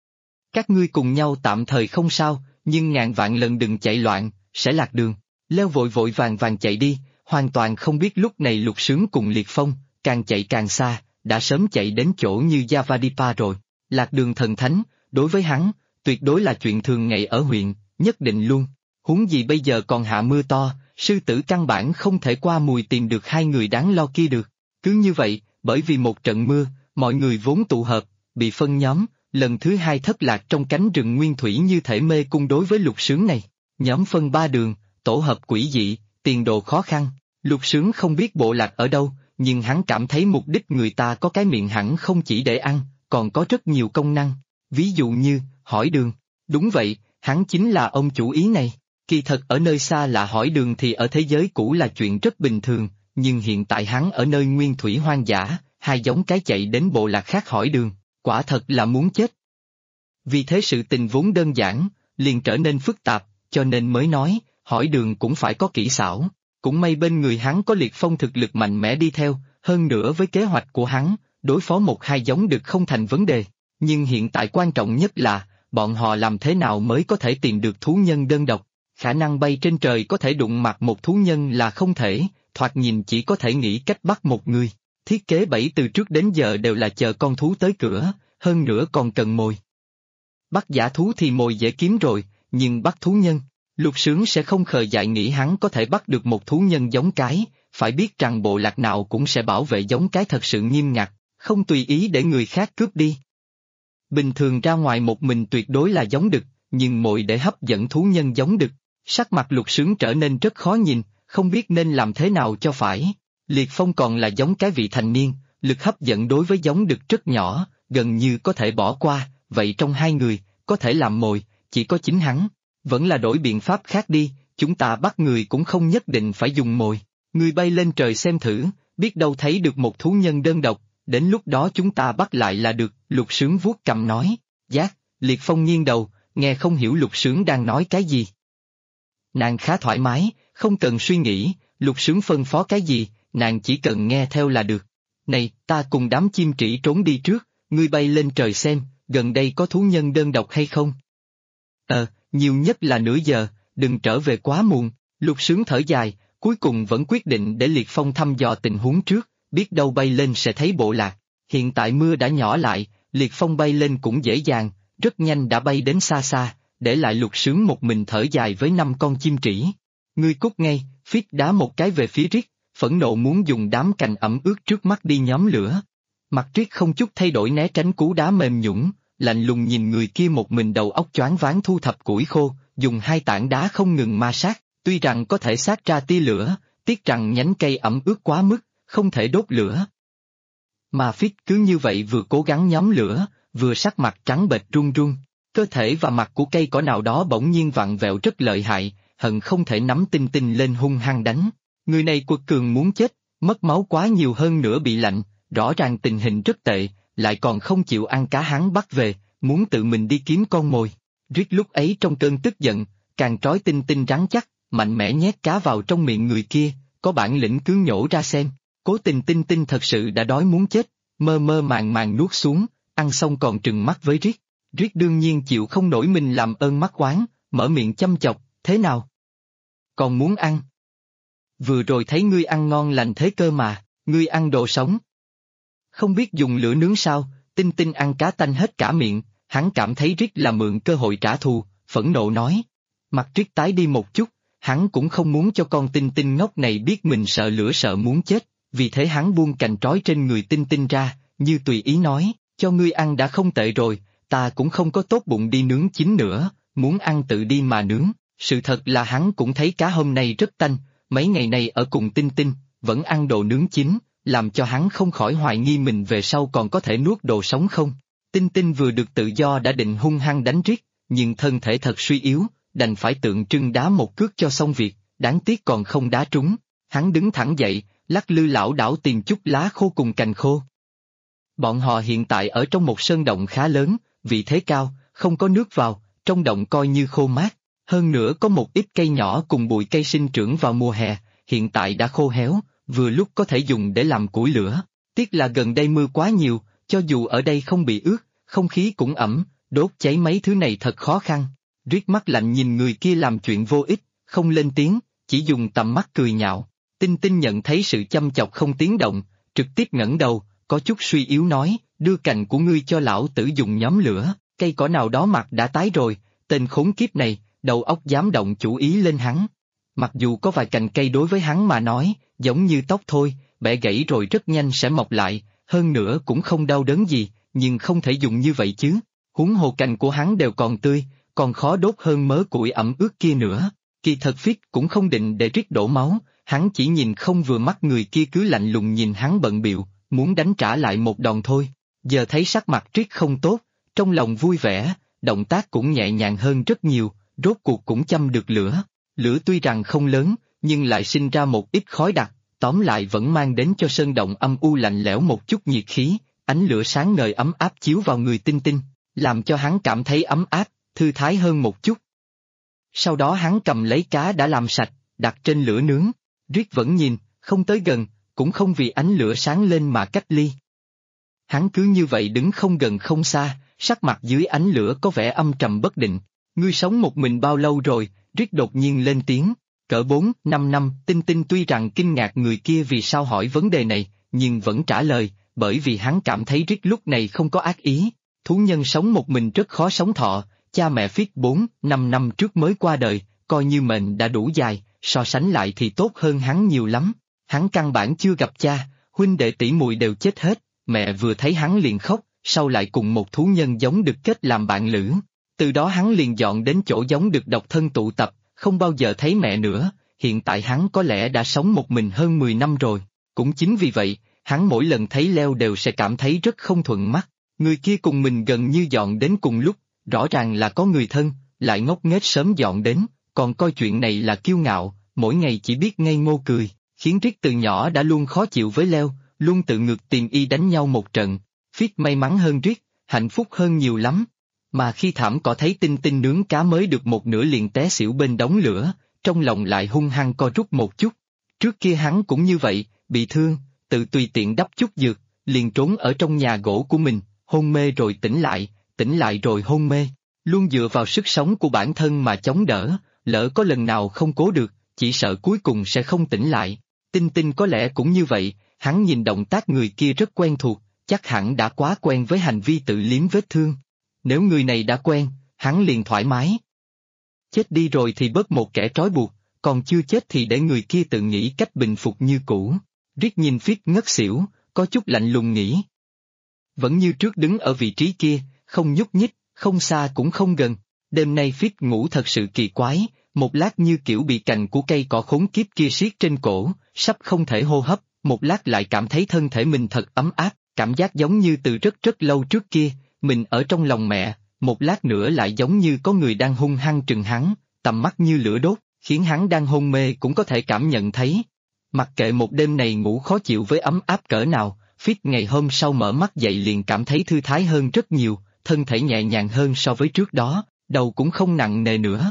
Các ngươi cùng nhau tạm thời không sao, nhưng ngàn vạn lần đừng chạy loạn, sẽ lạc đường. Leo vội vội vàng vàng chạy đi, hoàn toàn không biết lúc này Lục Sướng cùng Liệt Phong, càng chạy càng xa, đã sớm chạy đến chỗ như Javadipa rồi. Lạc đường thần thánh, đối với hắn, tuyệt đối là chuyện thường ngày ở huyện, nhất định luôn. Huống gì bây giờ còn hạ mưa to, sư tử căn bản không thể qua mùi tìm được hai người đáng lo kia được. Cứ như vậy, bởi vì một trận mưa, mọi người vốn tụ hợp, bị phân nhóm, lần thứ hai thất lạc trong cánh rừng nguyên thủy như thể mê cung đối với Lục Sướng này. Nhóm phân ba đường, tổ hợp quỷ dị, tiền đồ khó khăn. Lục Sướng không biết bộ lạc ở đâu, nhưng hắn cảm thấy mục đích người ta có cái miệng hẳn không chỉ để ăn, còn có rất nhiều công năng. Ví dụ như, hỏi đường. Đúng vậy, hắn chính là ông chủ ý này. Kỳ thật ở nơi xa lạ hỏi đường thì ở thế giới cũ là chuyện rất bình thường, nhưng hiện tại hắn ở nơi nguyên thủy hoang dã, hai giống cái chạy đến bộ lạc khác hỏi đường, quả thật là muốn chết. Vì thế sự tình vốn đơn giản, liền trở nên phức tạp, cho nên mới nói, hỏi đường cũng phải có kỹ xảo. Cũng may bên người hắn có Liệt Phong thực lực mạnh mẽ đi theo, hơn nữa với kế hoạch của hắn, đối phó một hai giống được không thành vấn đề. Nhưng hiện tại quan trọng nhất là, bọn họ làm thế nào mới có thể tìm được thú nhân đơn độc. Khả năng bay trên trời có thể đụng mặt một thú nhân là không thể, thoạt nhìn chỉ có thể nghĩ cách bắt một người. Thiết kế bẫy từ trước đến giờ đều là chờ con thú tới cửa, hơn nữa còn cần mồi. Bắt giả thú thì mồi dễ kiếm rồi, nhưng bắt thú nhân, Lục Sướng sẽ không khờ dại nghĩ hắn có thể bắt được một thú nhân giống cái, phải biết rằng bộ lạc nào cũng sẽ bảo vệ giống cái thật sự nghiêm ngặt, không tùy ý để người khác cướp đi. Bình thường ra ngoài một mình tuyệt đối là giống đực, nhưng mồi để hấp dẫn thú nhân giống đực, sắc mặt Lục Sướng trở nên rất khó nhìn, không biết nên làm thế nào cho phải. Liệt Phong còn là giống cái vị thành niên, lực hấp dẫn đối với giống đực rất nhỏ, gần như có thể bỏ qua, vậy trong hai người, có thể làm mồi, chỉ có chính hắn. Vẫn là đổi biện pháp khác đi, chúng ta bắt người cũng không nhất định phải dùng mồi. Người bay lên trời xem thử, biết đâu thấy được một thú nhân đơn độc, đến lúc đó chúng ta bắt lại là được. Lục Sướng vuốt cằm nói. Giác, Liệt Phong nghiêng đầu, nghe không hiểu Lục Sướng đang nói cái gì. Nàng khá thoải mái, không cần suy nghĩ, Lục Sướng phân phó cái gì, nàng chỉ cần nghe theo là được. Này, ta cùng đám chim trĩ trốn đi trước, ngươi bay lên trời xem, gần đây có thú nhân đơn độc hay không? Nhiều nhất là nửa giờ, đừng trở về quá muộn. Lục Sướng thở dài, cuối cùng vẫn quyết định để Liệt Phong thăm dò tình huống trước, biết đâu bay lên sẽ thấy bộ lạc. Hiện tại mưa đã nhỏ lại, Liệt Phong bay lên cũng dễ dàng, rất nhanh đã bay đến xa xa, để lại Lục Sướng một mình thở dài với 5 con chim trĩ. Ngươi cút ngay, Phiết đá một cái về phía Riết, phẫn nộ muốn dùng đám cành ẩm ướt trước mắt đi nhóm lửa. Mặt Triết không chút thay đổi né tránh cú đá mềm nhũn, lạnh lùng nhìn người kia một mình đầu óc choáng váng thu thập củi khô, dùng hai tảng đá không ngừng ma sát, tuy rằng có thể sát ra tia lửa, tiếc rằng nhánh cây ẩm ướt quá mức, không thể đốt lửa. Mà Fitz cứ như vậy vừa cố gắng nhóm lửa, vừa sắc mặt trắng bệch run run, cơ thể và mặt của cây cỏ nào đó bỗng nhiên vặn vẹo rất lợi hại, hận không thể nắm Tinh Tinh lên hung hăng đánh. Người này quật cường muốn chết, mất máu quá nhiều hơn nữa bị lạnh, rõ ràng tình hình rất tệ, lại còn không chịu ăn cá hắn bắt về, muốn tự mình đi kiếm con mồi. Riết lúc ấy trong cơn tức giận, càng trói Tinh Tinh rắn chắc, mạnh mẽ nhét cá vào trong miệng người kia, có bản lĩnh cứ nhổ ra xem. Cố Tình Tinh Tinh thật sự đã đói muốn chết, mơ mơ màng màng nuốt xuống, ăn xong còn trừng mắt với Riết. Riết đương nhiên chịu không nổi mình làm ơn mắc oán, mở miệng chăm chọc, thế nào? Còn muốn ăn? Vừa rồi thấy ngươi ăn ngon lành thế cơ mà, ngươi ăn đồ sống. Không biết dùng lửa nướng sao? Tinh Tinh ăn cá tanh hết cả miệng, hắn cảm thấy Riết là mượn cơ hội trả thù, phẫn nộ nói. Mặt Riết tái đi một chút, hắn cũng không muốn cho con Tinh Tinh ngốc này biết mình sợ lửa sợ muốn chết, vì thế hắn buông cành trói trên người Tinh Tinh ra, như tùy ý nói, cho ngươi ăn đã không tệ rồi, ta cũng không có tốt bụng đi nướng chín nữa, muốn ăn tự đi mà nướng. Sự thật là hắn cũng thấy cá hôm nay rất tanh, mấy ngày này ở cùng Tinh Tinh, vẫn ăn đồ nướng chín, làm cho hắn không khỏi hoài nghi mình về sau còn có thể nuốt đồ sống không. Tinh Tinh vừa được tự do đã định hung hăng đánh Riết, nhưng thân thể thật suy yếu, đành phải tượng trưng đá một cước cho xong việc, đáng tiếc còn không đá trúng. Hắn đứng thẳng dậy, lắc lư lảo đảo tìm chút lá khô cùng cành khô. Bọn họ hiện tại ở trong một sơn động khá lớn, vị thế cao, không có nước vào, trong động coi như khô mát. Hơn nữa có một ít cây nhỏ cùng bụi cây sinh trưởng vào mùa hè, hiện tại đã khô héo, vừa lúc có thể dùng để làm củi lửa. Tiếc là gần đây mưa quá nhiều, cho dù ở đây không bị ướt, không khí cũng ẩm, đốt cháy mấy thứ này thật khó khăn. Riết mắt lạnh nhìn người kia làm chuyện vô ích, không lên tiếng, chỉ dùng tầm mắt cười nhạo. Tinh Tinh nhận thấy sự chăm chọc không tiếng động, trực tiếp ngẩng đầu, có chút suy yếu nói, đưa cành của ngươi cho lão tử dùng nhóm lửa, cây cỏ nào đó mặt đã tái rồi, tên khốn kiếp này, đầu óc dám động chủ ý lên hắn. Mặc dù có vài cành cây đối với hắn mà nói, giống như tóc thôi, bẻ gãy rồi rất nhanh sẽ mọc lại, hơn nữa cũng không đau đớn gì, nhưng không thể dùng như vậy chứ. Huống hồ cành của hắn đều còn tươi, còn khó đốt hơn mớ củi ẩm ướt kia nữa. Kỳ thật Fitz cũng không định để Riết đổ máu, hắn chỉ nhìn không vừa mắt người kia cứ lạnh lùng nhìn hắn bận bịu, muốn đánh trả lại một đòn thôi. Giờ thấy sắc mặt Riết không tốt, trong lòng vui vẻ, động tác cũng nhẹ nhàng hơn rất nhiều, rốt cuộc cũng châm được lửa. Lửa tuy rằng không lớn, nhưng lại sinh ra một ít khói đặc, tóm lại vẫn mang đến cho sơn động âm u lạnh lẽo một chút nhiệt khí, ánh lửa sáng ngời ấm áp chiếu vào người Tinh Tinh, làm cho hắn cảm thấy ấm áp, thư thái hơn một chút. Sau đó hắn cầm lấy cá đã làm sạch, đặt trên lửa nướng. Riết vẫn nhìn, không tới gần, cũng không vì ánh lửa sáng lên mà cách ly. Hắn cứ như vậy đứng không gần không xa, sắc mặt dưới ánh lửa có vẻ âm trầm bất định. Ngươi sống một mình bao lâu rồi? Riết đột nhiên lên tiếng. Cỡ 4-5 năm. Tinh Tinh tuy rằng kinh ngạc người kia vì sao hỏi vấn đề này, nhưng vẫn trả lời, bởi vì hắn cảm thấy Riết lúc này không có ác ý. Thú nhân sống một mình rất khó sống thọ, cha mẹ Fitz 4-5 năm trước mới qua đời, coi như mệnh đã đủ dài, so sánh lại thì tốt hơn hắn nhiều lắm. Hắn căn bản chưa gặp cha, huynh đệ tỷ muội đều chết hết, mẹ vừa thấy hắn liền khóc, sau lại cùng một thú nhân giống đực kết làm bạn lữ. Từ đó hắn liền dọn đến chỗ giống đực độc thân tụ tập, không bao giờ thấy mẹ nữa, hiện tại hắn có lẽ đã sống một mình hơn 10 năm rồi. Cũng chính vì vậy, hắn mỗi lần thấy Leo đều sẽ cảm thấy rất không thuận mắt. Người kia cùng mình gần như dọn đến cùng lúc, rõ ràng là có người thân, lại ngốc nghếch sớm dọn đến, còn coi chuyện này là kiêu ngạo, mỗi ngày chỉ biết ngây ngô cười, khiến Riết từ nhỏ đã luôn khó chịu với Leo, luôn tự ngược tìm y đánh nhau một trận. Fitz may mắn hơn Riết, hạnh phúc hơn nhiều lắm. Mà khi thảm cỏ thấy Tinh Tinh nướng cá mới được một nửa liền té xỉu bên đống lửa, trong lòng lại hung hăng co rút một chút. Trước kia hắn cũng như vậy, bị thương, tự tùy tiện đắp chút dược, liền trốn ở trong nhà gỗ của mình, hôn mê rồi tỉnh lại rồi hôn mê, luôn dựa vào sức sống của bản thân mà chống đỡ, lỡ có lần nào không cố được, chỉ sợ cuối cùng sẽ không tỉnh lại. Tinh Tinh có lẽ cũng như vậy, hắn nhìn động tác người kia rất quen thuộc, chắc hẳn đã quá quen với hành vi tự liếm vết thương. Nếu người này đã quen, hắn liền thoải mái. Chết đi rồi thì bớt một kẻ trói buộc, còn chưa chết thì để người kia tự nghĩ cách bình phục như cũ. Rick nhìn Fitz ngất xỉu, có chút lạnh lùng nghĩ. Vẫn như trước đứng ở vị trí kia, không nhúc nhích, không xa cũng không gần. Đêm nay Fitz ngủ thật sự kỳ quái, một lát như kiểu bị cành của cây cỏ khốn kiếp kia siết trên cổ, sắp không thể hô hấp, một lát lại cảm thấy thân thể mình thật ấm áp, cảm giác giống như từ rất rất lâu trước kia, mình ở trong lòng mẹ, một lát nữa lại giống như có người đang hung hăng trừng hắn, tầm mắt như lửa đốt, khiến hắn đang hôn mê cũng có thể cảm nhận thấy. Mặc kệ một đêm này ngủ khó chịu với ấm áp cỡ nào, Fitz ngày hôm sau mở mắt dậy liền cảm thấy thư thái hơn rất nhiều, thân thể nhẹ nhàng hơn so với trước đó, đầu cũng không nặng nề nữa.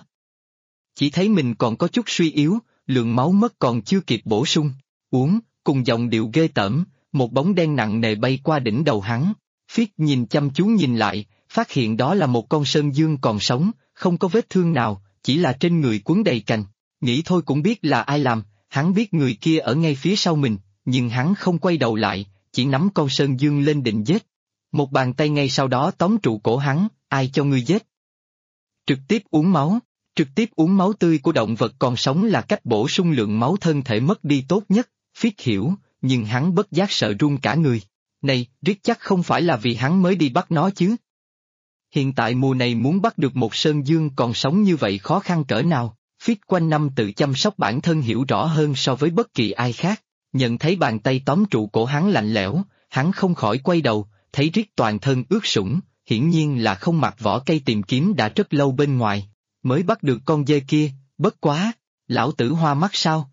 Chỉ thấy mình còn có chút suy yếu, lượng máu mất còn chưa kịp bổ sung, uống, cùng giọng điệu ghê tởm, một bóng đen nặng nề bay qua đỉnh đầu hắn. Fitz nhìn chăm chú nhìn lại, phát hiện đó là một con sơn dương còn sống, không có vết thương nào, chỉ là trên người quấn đầy cành. Nghĩ thôi cũng biết là ai làm, hắn biết người kia ở ngay phía sau mình, nhưng hắn không quay đầu lại, chỉ nắm con sơn dương lên định giết. Một bàn tay ngay sau đó tóm trụ cổ hắn, ai cho ngươi giết? Trực tiếp uống máu. Trực tiếp uống máu tươi của động vật còn sống là cách bổ sung lượng máu thân thể mất đi tốt nhất, Fitz hiểu, nhưng hắn bất giác sợ run cả người. Này, Rick chắc không phải là vì hắn mới đi bắt nó chứ? Hiện tại mùa này muốn bắt được một sơn dương còn sống như vậy khó khăn cỡ nào, Fitz quanh năm tự chăm sóc bản thân hiểu rõ hơn so với bất kỳ ai khác, nhận thấy bàn tay tóm trụ cổ hắn lạnh lẽo, hắn không khỏi quay đầu, thấy Rick toàn thân ướt sũng, hiển nhiên là không mặc vỏ cây tìm kiếm đã rất lâu bên ngoài. Mới bắt được con dê kia, bất quá, lão tử hoa mắt sao?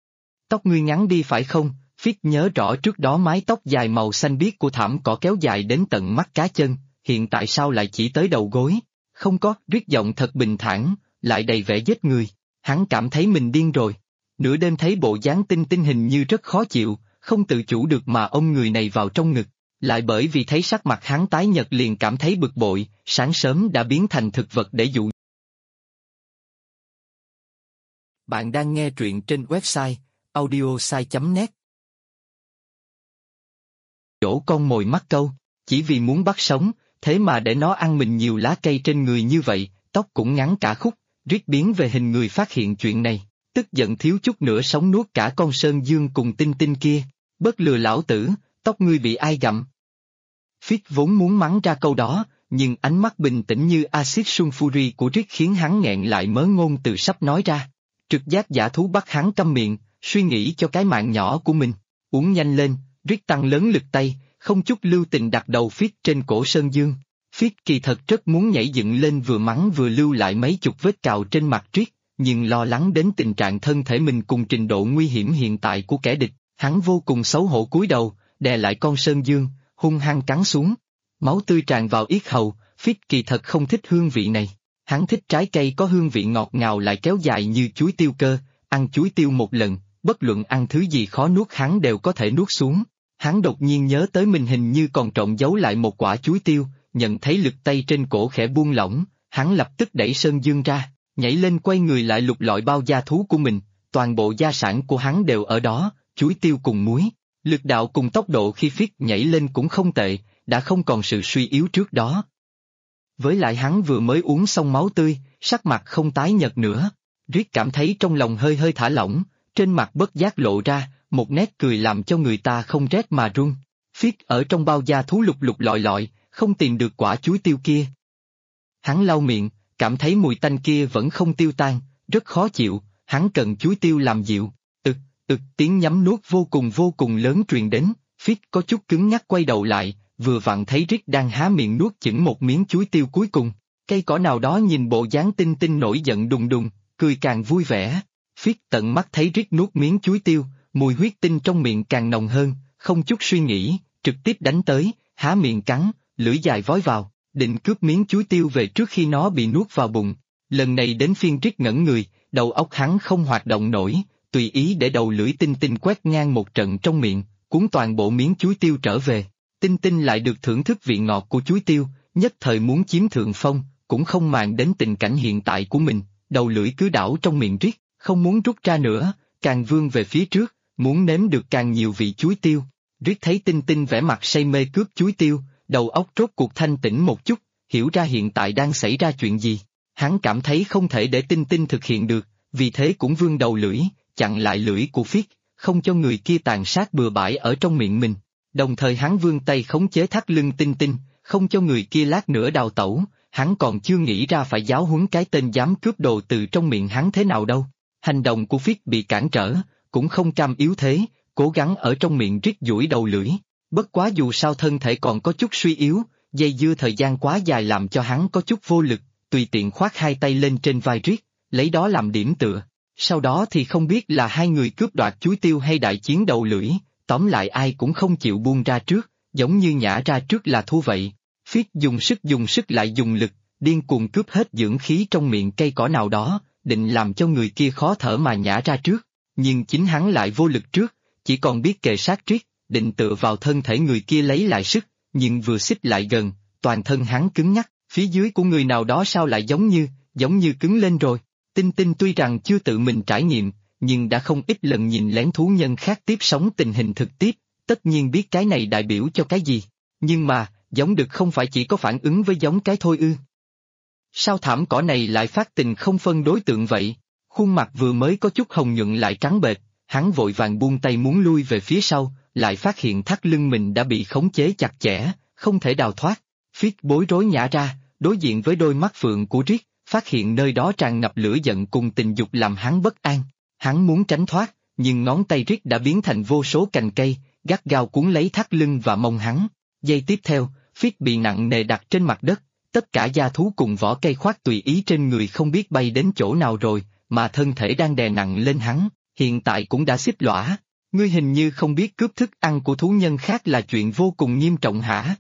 Tóc ngươi ngắn đi phải không? Fitz nhớ rõ trước đó mái tóc dài màu xanh biếc của thảm cỏ kéo dài đến tận mắt cá chân, hiện tại sao lại chỉ tới đầu gối? Không có, Rick giọng thật bình thản, lại đầy vẻ giết người, hắn cảm thấy mình điên rồi. Nửa đêm thấy bộ dáng tinh tinh hình như rất khó chịu, không tự chủ được mà ôm người này vào trong ngực, lại bởi vì thấy sắc mặt hắn tái nhợt liền cảm thấy bực bội, sáng sớm đã biến thành thực vật để dụ. Bạn đang nghe truyện trên website audiosai.net. Chỗ con mồi mắc câu, chỉ vì muốn bắt sống, thế mà để nó ăn mình nhiều lá cây trên người như vậy, tóc cũng ngắn cả khúc. Rick biến về hình người phát hiện chuyện này, tức giận thiếu chút nữa sống nuốt cả con sơn dương cùng tinh tinh kia. Bất lừa lão tử, tóc ngươi bị ai gặm? Fitz vốn muốn mắng ra câu đó, nhưng ánh mắt bình tĩnh như axit sulfuric của Rick khiến hắn nghẹn lại mớ ngôn từ sắp nói ra. Trực giác giả thú bắt hắn câm miệng, suy nghĩ cho cái mạng nhỏ của mình. Uống nhanh lên, Rick tăng lớn lực tay, không chút lưu tình đặt đầu Fitz trên cổ sơn dương. Fitz kỳ thật rất muốn nhảy dựng lên vừa mắng vừa lưu lại mấy chục vết cào trên mặt Rick, nhưng lo lắng đến tình trạng thân thể mình cùng trình độ nguy hiểm hiện tại của kẻ địch, hắn vô cùng xấu hổ cúi đầu, đè lại con sơn dương, hung hăng cắn xuống. Máu tươi tràn vào yết hầu, Fitz kỳ thật không thích hương vị này. Hắn thích trái cây có hương vị ngọt ngào lại kéo dài như chuối tiêu cơ, ăn chuối tiêu một lần, bất luận ăn thứ gì khó nuốt hắn đều có thể nuốt xuống. Hắn đột nhiên nhớ tới mình hình như còn trộn giấu lại một quả chuối tiêu, nhận thấy lực tay trên cổ khẽ buông lỏng, hắn lập tức đẩy sơn dương ra, nhảy lên quay người lại lục lọi bao da thú của mình, toàn bộ gia sản của hắn đều ở đó, chuối tiêu cùng muối. Lực đạo cùng tốc độ khi Fitz nhảy lên cũng không tệ, đã không còn sự suy yếu trước đó. Với lại hắn vừa mới uống xong máu tươi, sắc mặt không tái nhợt nữa. Rick cảm thấy trong lòng hơi hơi thả lỏng, trên mặt bất giác lộ ra, một nét cười làm cho người ta không rét mà run. Fitz ở trong bao da thú lục lục lọi lọi, không tìm được quả chuối tiêu kia. Hắn lau miệng, cảm thấy mùi tanh kia vẫn không tiêu tan, rất khó chịu, hắn cần chuối tiêu làm dịu. Tiếng nhấm nuốt vô cùng lớn truyền đến, Fitz có chút cứng nhắc quay đầu lại, vừa vặn thấy Rick đang há miệng nuốt chửng một miếng chuối tiêu cuối cùng. Cây cỏ nào đó nhìn bộ dáng tinh tinh nổi giận đùng đùng, cười càng vui vẻ. Fitz tận mắt thấy Rick nuốt miếng chuối tiêu, mùi huyết tinh trong miệng càng nồng hơn, không chút suy nghĩ, trực tiếp đánh tới, há miệng cắn, lưỡi dài vói vào, định cướp miếng chuối tiêu về trước khi nó bị nuốt vào bụng. Lần này đến phiên Rick ngẩn người, đầu óc hắn không hoạt động nổi, tùy ý để đầu lưỡi tinh tinh quét ngang một trận trong miệng, cuốn toàn bộ miếng chuối tiêu trở về. Tinh tinh lại được thưởng thức vị ngọt của chuối tiêu, nhất thời muốn chiếm thượng phong, cũng không màng đến tình cảnh hiện tại của mình, đầu lưỡi cứ đảo trong miệng Rick, không muốn rút ra nữa, càng vươn về phía trước, muốn nếm được càng nhiều vị chuối tiêu. Rick thấy tinh tinh vẻ mặt say mê cướp chuối tiêu, đầu óc rốt cuộc thanh tĩnh một chút, hiểu ra hiện tại đang xảy ra chuyện gì. Hắn cảm thấy không thể để tinh tinh thực hiện được, vì thế cũng vươn đầu lưỡi, chặn lại lưỡi của Phiết, không cho người kia tàn sát bừa bãi ở trong miệng mình. Đồng thời hắn vươn tay khống chế thắt lưng Tinh Tinh, không cho người kia lát nữa đào tẩu, hắn còn chưa nghĩ ra phải giáo huấn cái tên dám cướp đồ từ trong miệng hắn thế nào đâu. Hành động của Phiết bị cản trở, cũng không cam yếu thế, cố gắng ở trong miệng rít duỗi đầu lưỡi. Bất quá dù sao thân thể còn có chút suy yếu, dây dưa thời gian quá dài làm cho hắn có chút vô lực, tùy tiện khoác hai tay lên trên vai riết, lấy đó làm điểm tựa. Sau đó thì không biết là hai người cướp đoạt chuối tiêu hay đại chiến đầu lưỡi, tóm lại ai cũng không chịu buông ra trước, giống như nhả ra trước là thua vậy. Phiết dùng sức lại dùng lực, điên cuồng cướp hết dưỡng khí trong miệng cây cỏ nào đó, định làm cho người kia khó thở mà nhả ra trước, nhưng chính hắn lại vô lực trước, chỉ còn biết kề sát riết, định tựa vào thân thể người kia lấy lại sức, nhưng vừa xích lại gần, toàn thân hắn cứng nhắc, phía dưới của người nào đó sao lại giống như cứng lên rồi. Tinh Tinh tuy rằng chưa tự mình trải nghiệm, nhưng đã không ít lần nhìn lén thú nhân khác tiếp sống tình hình thực tiếp, tất nhiên biết cái này đại biểu cho cái gì. Nhưng mà, giống đực không phải chỉ có phản ứng với giống cái thôi ư. Sao thảm cỏ này lại phát tình không phân đối tượng vậy? Khuôn mặt vừa mới có chút hồng nhuận lại trắng bệch, hắn vội vàng buông tay muốn lui về phía sau, lại phát hiện thắt lưng mình đã bị khống chế chặt chẽ, không thể đào thoát. Phiết bối rối nhả ra, đối diện với đôi mắt phượng của Riết, phát hiện nơi đó tràn ngập lửa giận cùng tình dục làm hắn bất an. Hắn muốn tránh thoát, nhưng ngón tay Riết đã biến thành vô số cành cây, gắt gao cuốn lấy thắt lưng và mông hắn. Giây tiếp theo, Phiết bị nặng nề đặt trên mặt đất, tất cả da thú cùng vỏ cây khoác tùy ý trên người không biết bay đến chỗ nào rồi, mà thân thể đang đè nặng lên hắn, hiện tại cũng đã xích lõa. Ngươi hình như không biết cướp thức ăn của thú nhân khác là chuyện vô cùng nghiêm trọng hả?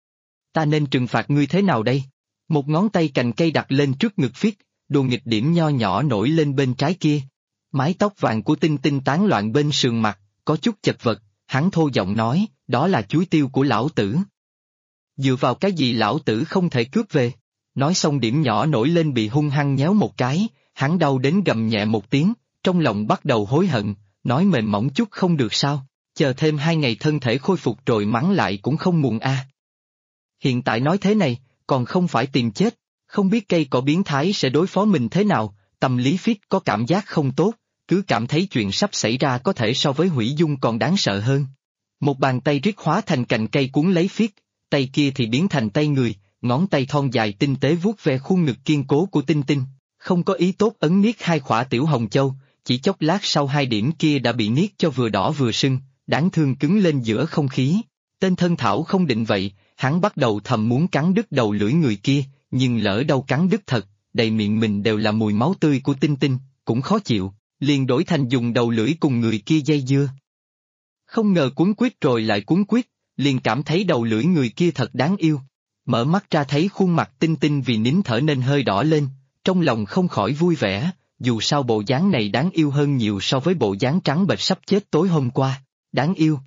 Ta nên trừng phạt ngươi thế nào đây? Một ngón tay cành cây đặt lên trước ngực Phiết, đồ nghịch điểm nho nhỏ nổi lên bên trái kia. Mái tóc vàng của Tinh Tinh tán loạn bên sườn mặt, có chút chật vật, hắn thô giọng nói, đó là chuối tiêu của lão tử. Dựa vào cái gì lão tử không thể cướp về? Nói xong điểm nhỏ nổi lên bị hung hăng nhéo một cái, hắn đau đến gầm nhẹ một tiếng, trong lòng bắt đầu hối hận, nói mềm mỏng chút không được sao, chờ thêm 2 ngày thân thể khôi phục rồi mắng lại cũng không muộn a. Hiện tại nói thế này, còn không phải tìm chết, không biết cây cỏ biến thái sẽ đối phó mình thế nào, tâm lý Phiết có cảm giác không tốt, cứ cảm thấy chuyện sắp xảy ra có thể so với hủy dung còn đáng sợ hơn. Một bàn tay Riết hóa thành cành cây cuốn lấy Phiết, tay kia thì biến thành tay người, ngón tay thon dài tinh tế vuốt ve khuôn ngực kiên cố của Tinh Tinh, không có ý tốt ấn niết 2 khỏa tiểu hồng châu, chỉ chốc lát sau 2 điểm kia đã bị niết cho vừa đỏ vừa sưng, đáng thương cứng lên giữa không khí. Tên thân thảo không định vậy, hắn bắt đầu thầm muốn cắn đứt đầu lưỡi người kia, nhưng lỡ đâu cắn đứt thật, đầy miệng mình đều là mùi máu tươi của Tinh Tinh, cũng khó chịu, liền đổi thành dùng đầu lưỡi cùng người kia dây dưa. Không ngờ cuốn quýt rồi lại cuốn quýt, liền cảm thấy đầu lưỡi người kia thật đáng yêu. Mở mắt ra thấy khuôn mặt Tinh Tinh vì nín thở nên hơi đỏ lên, trong lòng không khỏi vui vẻ, dù sao bộ dáng này đáng yêu hơn nhiều so với bộ dáng trắng bệch sắp chết tối hôm qua, đáng yêu.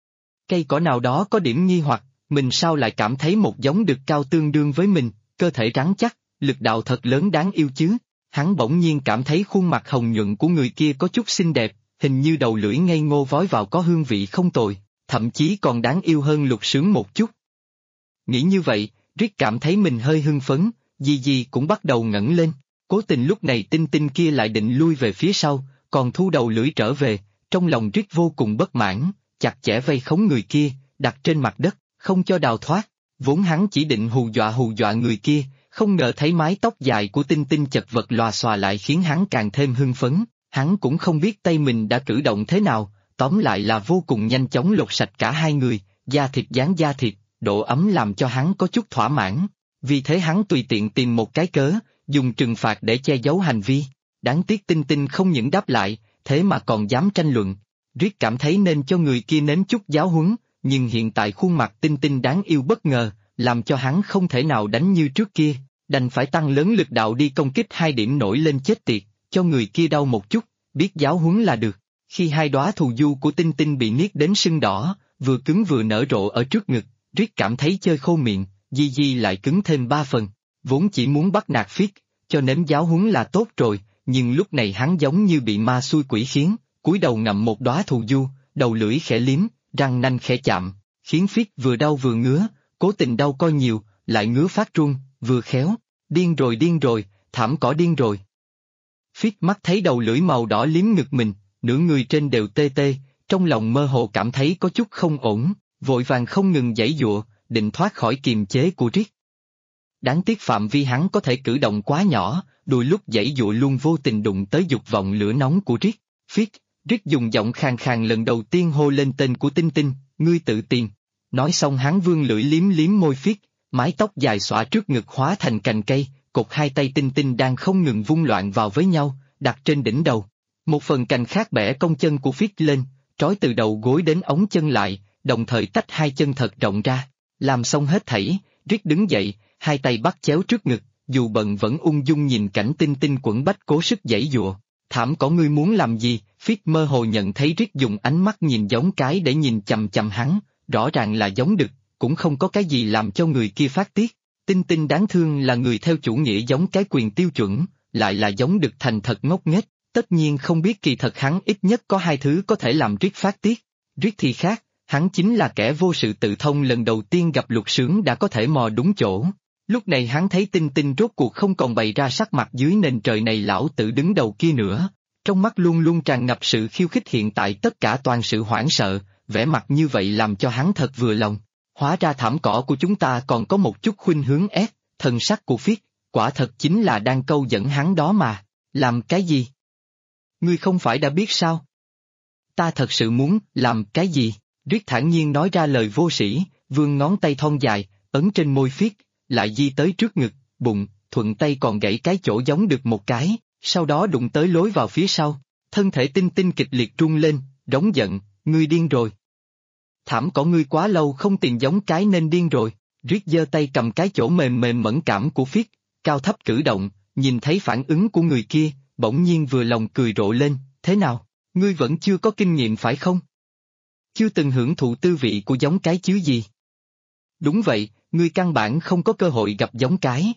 Cây cỏ nào đó có điểm nghi hoặc, mình sao lại cảm thấy một giống đực cao tương đương với mình, cơ thể rắn chắc, lực đạo thật lớn đáng yêu chứ. Hắn bỗng nhiên cảm thấy khuôn mặt hồng nhuận của người kia có chút xinh đẹp, hình như đầu lưỡi ngây ngô vói vào có hương vị không tồi, thậm chí còn đáng yêu hơn Lục Sướng một chút. Nghĩ như vậy, Riết cảm thấy mình hơi hưng phấn, Di cũng bắt đầu ngẩng lên, cố tình lúc này Tinh Tinh kia lại định lui về phía sau, còn thu đầu lưỡi trở về, trong lòng Riết vô cùng bất mãn, chặt chẽ vây khống người kia, đặt trên mặt đất, không cho đào thoát, vốn hắn chỉ định hù dọa người kia, không ngờ thấy mái tóc dài của Tinh Tinh chật vật lòa xòa lại khiến hắn càng thêm hưng phấn, hắn cũng không biết tay mình đã cử động thế nào, tóm lại là vô cùng nhanh chóng lột sạch cả hai người, da thịt dán da thịt, độ ấm làm cho hắn có chút thỏa mãn, vì thế hắn tùy tiện tìm một cái cớ, dùng trừng phạt để che giấu hành vi, đáng tiếc Tinh Tinh không những đáp lại, thế mà còn dám tranh luận. Riết cảm thấy nên cho người kia nếm chút giáo huấn, nhưng hiện tại khuôn mặt Tinh Tinh đáng yêu bất ngờ, làm cho hắn không thể nào đánh như trước kia, đành phải tăng lớn lực đạo đi công kích 2 điểm nổi lên chết tiệt, cho người kia đau một chút, biết giáo huấn là được. Khi 2 đóa thù du của Tinh Tinh bị niết đến sưng đỏ, vừa cứng vừa nở rộ ở trước ngực, Riết cảm thấy chơi khô miệng, Di lại cứng thêm 3 phần, vốn chỉ muốn bắt nạt Phiết, cho nếm giáo huấn là tốt rồi, nhưng lúc này hắn giống như bị ma xui quỷ khiến, cúi đầu ngậm một đóa thù du, đầu lưỡi khẽ liếm, răng nanh khẽ chạm, khiến Phiết vừa đau vừa ngứa, cố tình đau coi nhiều, lại ngứa phát run, vừa khéo, điên rồi, thảm cỏ điên rồi. Phiết mắt thấy đầu lưỡi màu đỏ liếm ngực mình, nửa người trên đều tê tê, trong lòng mơ hồ cảm thấy có chút không ổn, vội vàng không ngừng giãy giụa, định thoát khỏi kiềm chế của Rick. Đáng tiếc phạm vi hắn có thể cử động quá nhỏ, đôi lúc giãy giụa luôn vô tình đụng tới dục vọng lửa nóng của Rick. Phiết, Rick dùng giọng khàn khàn lần đầu tiên hô lên tên của Tinh Tinh, ngươi tự tìm. Nói xong hắn vươn lưỡi liếm liếm môi Phiết, mái tóc dài xõa trước ngực hóa thành cành cây, cột hai tay Tinh Tinh đang không ngừng vung loạn vào với nhau, đặt trên đỉnh đầu. Một phần cành khác bẻ cong chân của Phiết lên, trói từ đầu gối đến ống chân lại, đồng thời tách hai chân thật rộng ra. Làm xong hết thảy, Rick đứng dậy, hai tay bắt chéo trước ngực, dù bận vẫn ung dung nhìn cảnh Tinh Tinh quẫn bách cố sức giãy giụa. Thảm cỏ ngươi muốn làm gì? Phiết mơ hồ nhận thấy Rick dùng ánh mắt nhìn giống cái để nhìn chằm chằm hắn, rõ ràng là giống đực, cũng không có cái gì làm cho người kia phát tiết. Tinh Tinh đáng thương là người theo chủ nghĩa giống cái quyền tiêu chuẩn, lại là giống đực thành thật ngốc nghếch, tất nhiên không biết kỳ thật hắn ít nhất có hai thứ có thể làm Rick phát tiết. Rick thì khác, hắn chính là kẻ vô sự tự thông lần đầu tiên gặp Luật Sướng đã có thể mò đúng chỗ. Lúc này hắn thấy Tinh Tinh rốt cuộc không còn bày ra sắc mặt dưới nền trời này lão tử đứng đầu kia nữa, trong mắt luôn luôn tràn ngập sự khiêu khích, hiện tại tất cả toàn sự hoảng sợ, vẻ mặt như vậy làm cho hắn thật vừa lòng. Hóa ra thảm cỏ của chúng ta còn có một chút khuynh hướng ép, thần sắc của Phiết, quả thật chính là đang câu dẫn hắn đó mà. Làm cái gì? Ngươi không phải đã biết sao? Ta thật sự muốn làm cái gì? Rick thản nhiên nói ra lời vô sĩ, vươn ngón tay thon dài, ấn trên môi Phiết, lại di tới trước ngực, bụng, thuận tay còn gãy cái chỗ giống được một cái, sau đó đụng tới lối vào phía sau. Thân thể Tinh Tinh kịch liệt rung lên, rống giận, ngươi điên rồi. Thảm cỏ ngươi quá lâu không tìm giống cái nên điên rồi. Rick giơ tay cầm cái chỗ mềm mềm mẫn cảm của Phiết, cao thấp cử động, nhìn thấy phản ứng của người kia, bỗng nhiên vừa lòng cười rộ lên, thế nào, ngươi vẫn chưa có kinh nghiệm phải không? Chưa từng hưởng thụ tư vị của giống cái chứ gì? Đúng vậy, ngươi căn bản không có cơ hội gặp giống cái.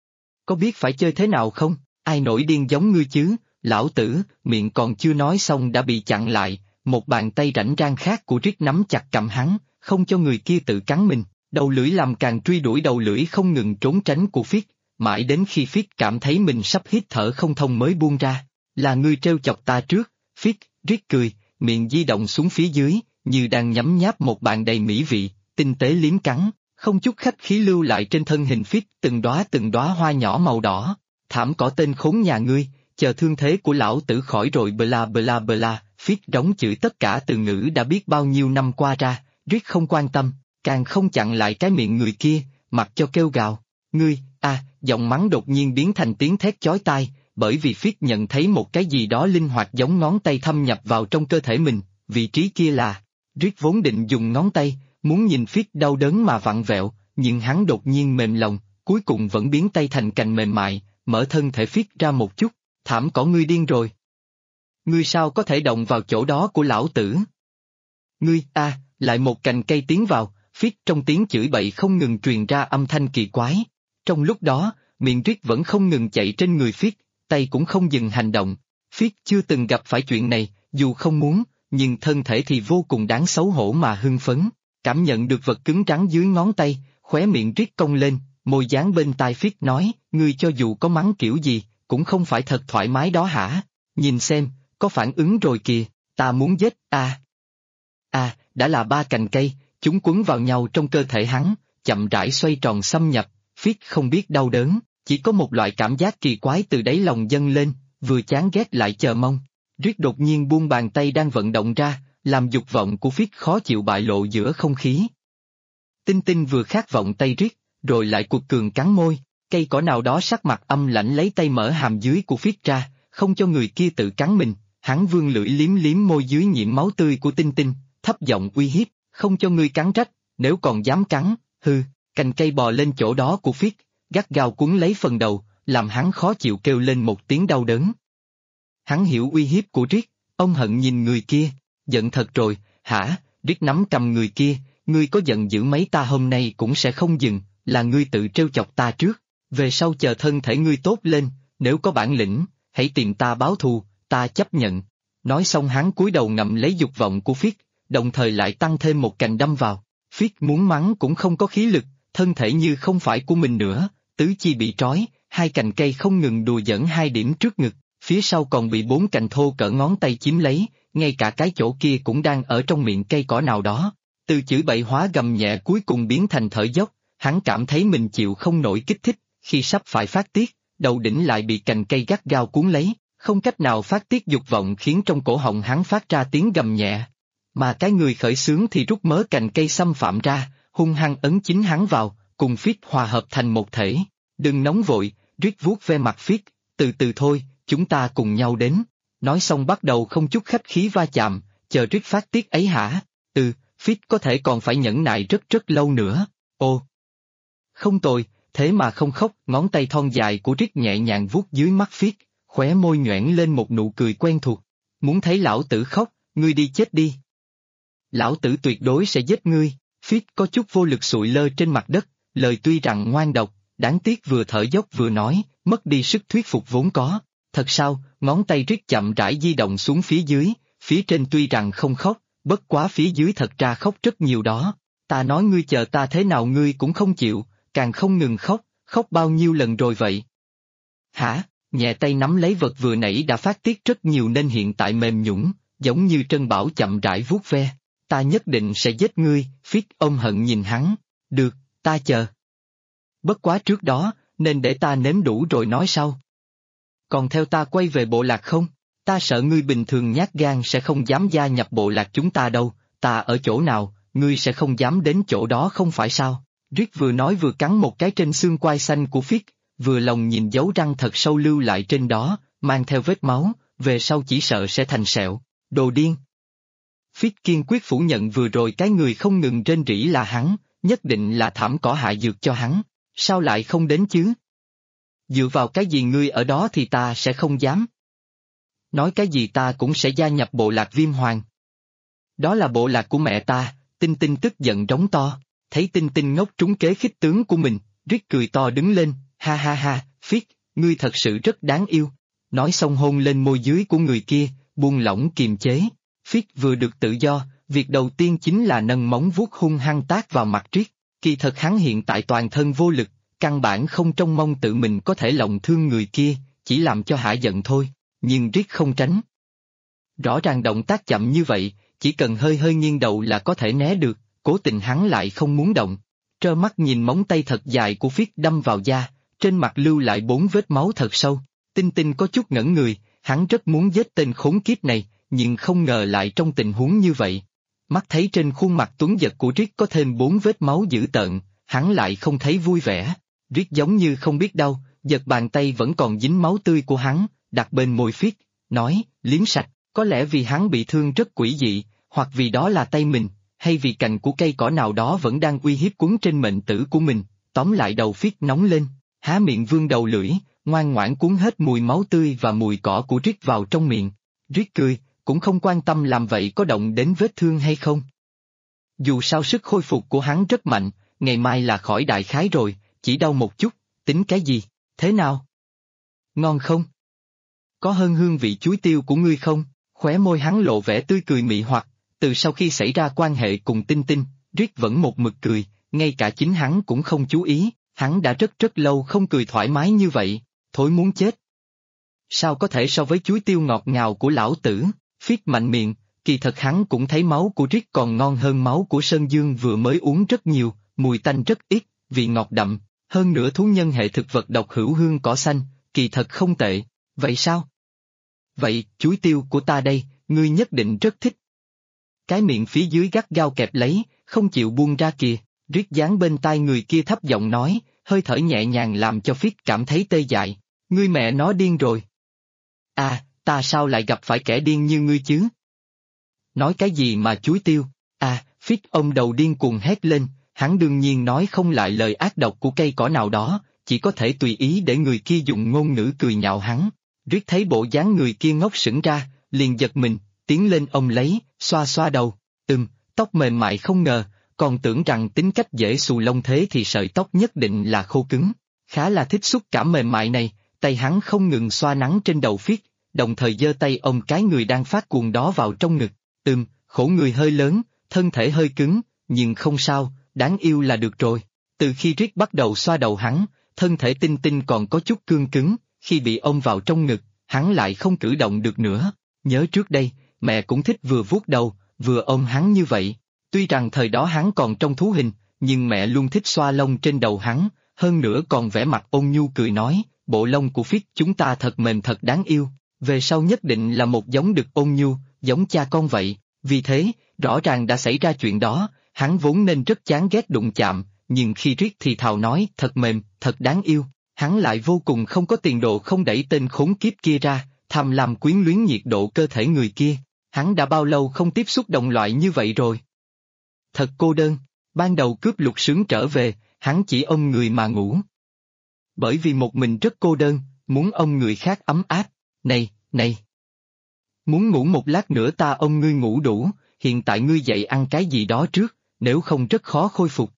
Có biết phải chơi thế nào không? Ai nổi điên giống ngươi chứ? Lão tử, miệng còn chưa nói xong đã bị chặn lại, một bàn tay rảnh rang khác của Rick nắm chặt cầm hắn, không cho người kia tự cắn mình, đầu lưỡi làm càng truy đuổi đầu lưỡi không ngừng trốn tránh của Phiết, mãi đến khi Phiết cảm thấy mình sắp hít thở không thông mới buông ra. Là ngươi trêu chọc ta trước, Phiết, Rick cười, miệng di động xuống phía dưới, như đang nhấm nháp một bàn đầy mỹ vị, tinh tế liếm cắn, không chút khách khí lưu lại trên thân hình Phiết từng đóa hoa nhỏ màu đỏ. Thảm cỏ tên khốn nhà ngươi, chờ thương thế của lão tử khỏi rồi bla bla bla. Phiết đóng chửi tất cả từ ngữ đã biết bao nhiêu năm qua ra, Rick không quan tâm, càng không chặn lại cái miệng người kia, mặc cho kêu gào. Ngươi, giọng mắng đột nhiên biến thành tiếng thét chói tai, bởi vì Phiết nhận thấy một cái gì đó linh hoạt giống ngón tay thâm nhập vào trong cơ thể mình, vị trí kia là. Rick vốn định dùng ngón tay, muốn nhìn Phiết đau đớn mà vặn vẹo, nhưng hắn đột nhiên mềm lòng, cuối cùng vẫn biến tay thành cành mềm mại, mở thân thể Phiết ra một chút. Thảm cỏ ngươi điên rồi. Ngươi sao có thể động vào chỗ đó của lão tử? Ngươi, lại một cành cây tiến vào, Phiết trong tiếng chửi bậy không ngừng truyền ra âm thanh kỳ quái. Trong lúc đó, miệng Rick vẫn không ngừng chạy trên người Phiết, tay cũng không dừng hành động. Phiết chưa từng gặp phải chuyện này, dù không muốn, nhưng thân thể thì vô cùng đáng xấu hổ mà hưng phấn. Cảm nhận được vật cứng rắn dưới ngón tay, khóe miệng Rick cong lên, môi dán bên tai Phiết nói, ngươi cho dù có mắng kiểu gì, cũng không phải thật thoải mái đó hả? Nhìn xem, có phản ứng rồi kìa, ta muốn giết, đã là 3 cành cây, chúng quấn vào nhau trong cơ thể hắn, chậm rãi xoay tròn xâm nhập, Phiết không biết đau đớn, chỉ có một loại cảm giác kỳ quái từ đáy lòng dâng lên, vừa chán ghét lại chờ mong. Rick đột nhiên buông bàn tay đang vận động ra, làm dục vọng của Phiết khó chịu bại lộ giữa không khí. Tinh Tinh vừa khát vọng tay Rick, rồi lại cuột cường cắn môi, cây cỏ nào đó sắc mặt âm lãnh lấy tay mở hàm dưới của Phiết ra, không cho người kia tự cắn mình, hắn vươn lưỡi liếm liếm môi dưới nhiễm máu tươi của Tinh Tinh, thấp giọng uy hiếp, không cho ngươi cắn rách, nếu còn dám cắn, hư, cành cây bò lên chỗ đó của Phiết, gắt gao cuốn lấy phần đầu, làm hắn khó chịu kêu lên một tiếng đau đớn. Hắn hiểu uy hiếp của Rick, ông hận nhìn người kia, giận thật rồi, hả? Rick nắm cầm người kia, ngươi có giận dữ mấy ta hôm nay cũng sẽ không dừng, là ngươi tự trêu chọc ta trước, về sau chờ thân thể ngươi tốt lên, nếu có bản lĩnh, hãy tìm ta báo thù, ta chấp nhận. Nói xong hắn cúi đầu ngậm lấy dục vọng của Phiết, đồng thời lại tăng thêm một cành đâm vào. Phiết muốn mắng cũng không có khí lực, thân thể như không phải của mình nữa, tứ chi bị trói, 2 cành cây không ngừng đùa giỡn 2 điểm trước ngực. phía sau còn bị 4 cành thô cỡ ngón tay chiếm lấy, ngay cả cái chỗ kia cũng đang ở trong miệng cây cỏ nào đó. Từ chửi bậy hóa gầm nhẹ cuối cùng biến thành thở dốc, hắn cảm thấy mình chịu không nổi kích thích, khi sắp phải phát tiết, đầu đỉnh lại bị cành cây gắt gao cuốn lấy, không cách nào phát tiết dục vọng khiến trong cổ họng hắn phát ra tiếng gầm nhẹ. Mà cái người khởi xướng thì rút mớ cành cây xâm phạm ra, hung hăng ấn chính hắn vào, cùng Fitz hòa hợp thành một thể. Đừng nóng vội, Rick vuốt ve mặt Fitz, từ từ thôi, chúng ta cùng nhau đến. Nói xong bắt đầu không chút khách khí va chạm, chờ Rick phát tiết ấy hả? Fitz có thể còn phải nhẫn nại rất rất lâu nữa. Ồ! Không tồi, thế mà không khóc, ngón tay thon dài của Rick nhẹ nhàng vuốt dưới mắt Fitz, khóe môi nhoẻn lên một nụ cười quen thuộc. Muốn thấy lão tử khóc, ngươi đi chết đi. Lão tử tuyệt đối sẽ giết ngươi. Fitz có chút vô lực sụi lơ trên mặt đất, lời tuy rằng ngoan độc, đáng tiếc vừa thở dốc vừa nói, mất đi sức thuyết phục vốn có. Thật sao, ngón tay Rick chậm rãi di động xuống phía dưới, phía trên tuy rằng không khóc, bất quá phía dưới thật ra khóc rất nhiều đó. Ta nói ngươi chờ ta thế nào ngươi cũng không chịu, càng không ngừng khóc, khóc bao nhiêu lần rồi vậy? Hả? Nhẹ tay nắm lấy vật vừa nãy đã phát tiết rất nhiều nên hiện tại mềm nhũn, giống như Trân Bảo chậm rãi vuốt ve. Ta nhất định sẽ giết ngươi, Fitz ôm hận nhìn hắn. Được, ta chờ. Bất quá trước đó, nên để ta nếm đủ rồi nói sau. Còn theo ta quay về bộ lạc không? Ta sợ ngươi bình thường nhát gan sẽ không dám gia nhập bộ lạc chúng ta đâu, ta ở chỗ nào, ngươi sẽ không dám đến chỗ đó không phải sao? Rick vừa nói vừa cắn một cái trên xương quai xanh của Fitz, vừa lòng nhìn dấu răng thật sâu lưu lại trên đó, mang theo vết máu, về sau chỉ sợ sẽ thành sẹo. Đồ điên! Fitz kiên quyết phủ nhận vừa rồi cái người không ngừng rên rỉ là hắn, nhất định là thảm cỏ hạ dược cho hắn, sao lại không đến chứ? Dựa vào cái gì ngươi ở đó thì ta sẽ không dám. Nói cái gì ta cũng sẽ gia nhập bộ lạc Viêm Hoàng. Đó là bộ lạc của mẹ ta, Tinh Tinh tức giận rống to, thấy Tinh Tinh ngốc trúng kế khích tướng của mình, Rick cười to đứng lên, ha ha ha, Fitz, ngươi thật sự rất đáng yêu. Nói xong hôn lên môi dưới của người kia, buông lỏng kiềm chế. Fitz vừa được tự do, việc đầu tiên chính là nâng móng vuốt hung hăng tát vào mặt Rick. Kỳ thật hắn hiện tại toàn thân vô lực, căn bản không trông mong tự mình có thể lòng thương người kia, chỉ làm cho hả giận thôi, nhưng Rick không tránh. Rõ ràng động tác chậm như vậy, chỉ cần hơi hơi nghiêng đầu là có thể né được, cố tình hắn lại không muốn động. Trơ mắt nhìn móng tay thật dài của Fitz đâm vào da, trên mặt lưu lại 4 vết máu thật sâu. Tinh Tinh có chút ngẩn người, hắn rất muốn giết tên khốn kiếp này, nhưng không ngờ lại trong tình huống như vậy. Mắt thấy trên khuôn mặt tuấn giật của Rick có thêm 4 vết máu dữ tợn, hắn lại không thấy vui vẻ. Rick giống như không biết đau, giật bàn tay vẫn còn dính máu tươi của hắn, đặt bên môi Fitz, nói, liếm sạch, có lẽ vì hắn bị thương rất quỷ dị, hoặc vì đó là tay mình, hay vì cành của cây cỏ nào đó vẫn đang uy hiếp quấn trên mệnh tử của mình. Tóm lại đầu Fitz nóng lên, há miệng vươn đầu lưỡi, ngoan ngoãn cuốn hết mùi máu tươi và mùi cỏ của Rick vào trong miệng. Rick cười, cũng không quan tâm làm vậy có động đến vết thương hay không. Dù sao sức khôi phục của hắn rất mạnh, ngày mai là khỏi đại khái rồi, chỉ đau một chút, tính cái gì, thế nào? Ngon không? Có hơn hương vị chuối tiêu của ngươi không? Khóe môi hắn lộ vẻ tươi cười mị hoặc, từ sau khi xảy ra quan hệ cùng Tinh Tinh, Rick vẫn một mực cười, ngay cả chính hắn cũng không chú ý, hắn đã rất rất lâu không cười thoải mái như vậy, thối muốn chết. Sao có thể so với chuối tiêu ngọt ngào của lão tử? Fitz mạnh miệng, kỳ thật hắn cũng thấy máu của Rick còn ngon hơn máu của Sơn Dương vừa mới uống rất nhiều, mùi tanh rất ít, vị ngọt đậm, hơn nữa thú nhân hệ thực vật độc hữu hương cỏ xanh, kỳ thật không tệ, vậy sao? Vậy, chuối tiêu của ta đây, ngươi nhất định rất thích. Cái miệng phía dưới gắt gao kẹp lấy, không chịu buông ra kìa, Rick dán bên tai người kia thấp giọng nói, hơi thở nhẹ nhàng làm cho Fitz cảm thấy tê dại, ngươi mẹ nó điên rồi. À, ta sao lại gặp phải kẻ điên như ngươi chứ? Nói cái gì mà chuối tiêu? À, Fitz ông đầu điên cuồng hét lên, hắn đương nhiên nói không lại lời ác độc của cây cỏ nào đó, chỉ có thể tùy ý để người kia dùng ngôn ngữ cười nhạo hắn. Rick thấy bộ dáng người kia ngốc sững ra, liền giật mình, tiến lên ôm lấy, xoa xoa đầu, tóc mềm mại không ngờ, còn tưởng rằng tính cách dễ xù lông thế thì sợi tóc nhất định là khô cứng, khá là thích xúc cảm mềm mại này, tay hắn không ngừng xoa nắng trên đầu Fitz, đồng thời giơ tay ôm cái người đang phát cuồng đó vào trong ngực, khổ người hơi lớn, thân thể hơi cứng, nhưng không sao, đáng yêu là được rồi. Từ khi Rick bắt đầu xoa đầu hắn, thân thể Tinh Tinh còn có chút cương cứng, khi bị ôm vào trong ngực, hắn lại không cử động được nữa. Nhớ trước đây, mẹ cũng thích vừa vuốt đầu, vừa ôm hắn như vậy. Tuy rằng thời đó hắn còn trong thú hình, nhưng mẹ luôn thích xoa lông trên đầu hắn, hơn nữa còn vẻ mặt ôn nhu cười nói, bộ lông của Phít chúng ta thật mềm thật đáng yêu, về sau nhất định là một giống đực ôn nhu, giống cha con vậy. Vì thế, rõ ràng đã xảy ra chuyện đó, hắn vốn nên rất chán ghét đụng chạm, nhưng khi Rick thì thào nói thật mềm, thật đáng yêu, hắn lại vô cùng không có tiền độ không đẩy tên khốn kiếp kia ra, tham lam quyến luyến nhiệt độ cơ thể người kia. Hắn đã bao lâu không tiếp xúc đồng loại như vậy rồi? Thật cô đơn, ban đầu cướp lục sướng trở về, hắn chỉ ôm người mà ngủ. Bởi vì một mình rất cô đơn, muốn ôm người khác ấm áp, này. Muốn ngủ một lát nữa ta ôm ngươi ngủ đủ, hiện tại ngươi dậy ăn cái gì đó trước, nếu không rất khó khôi phục.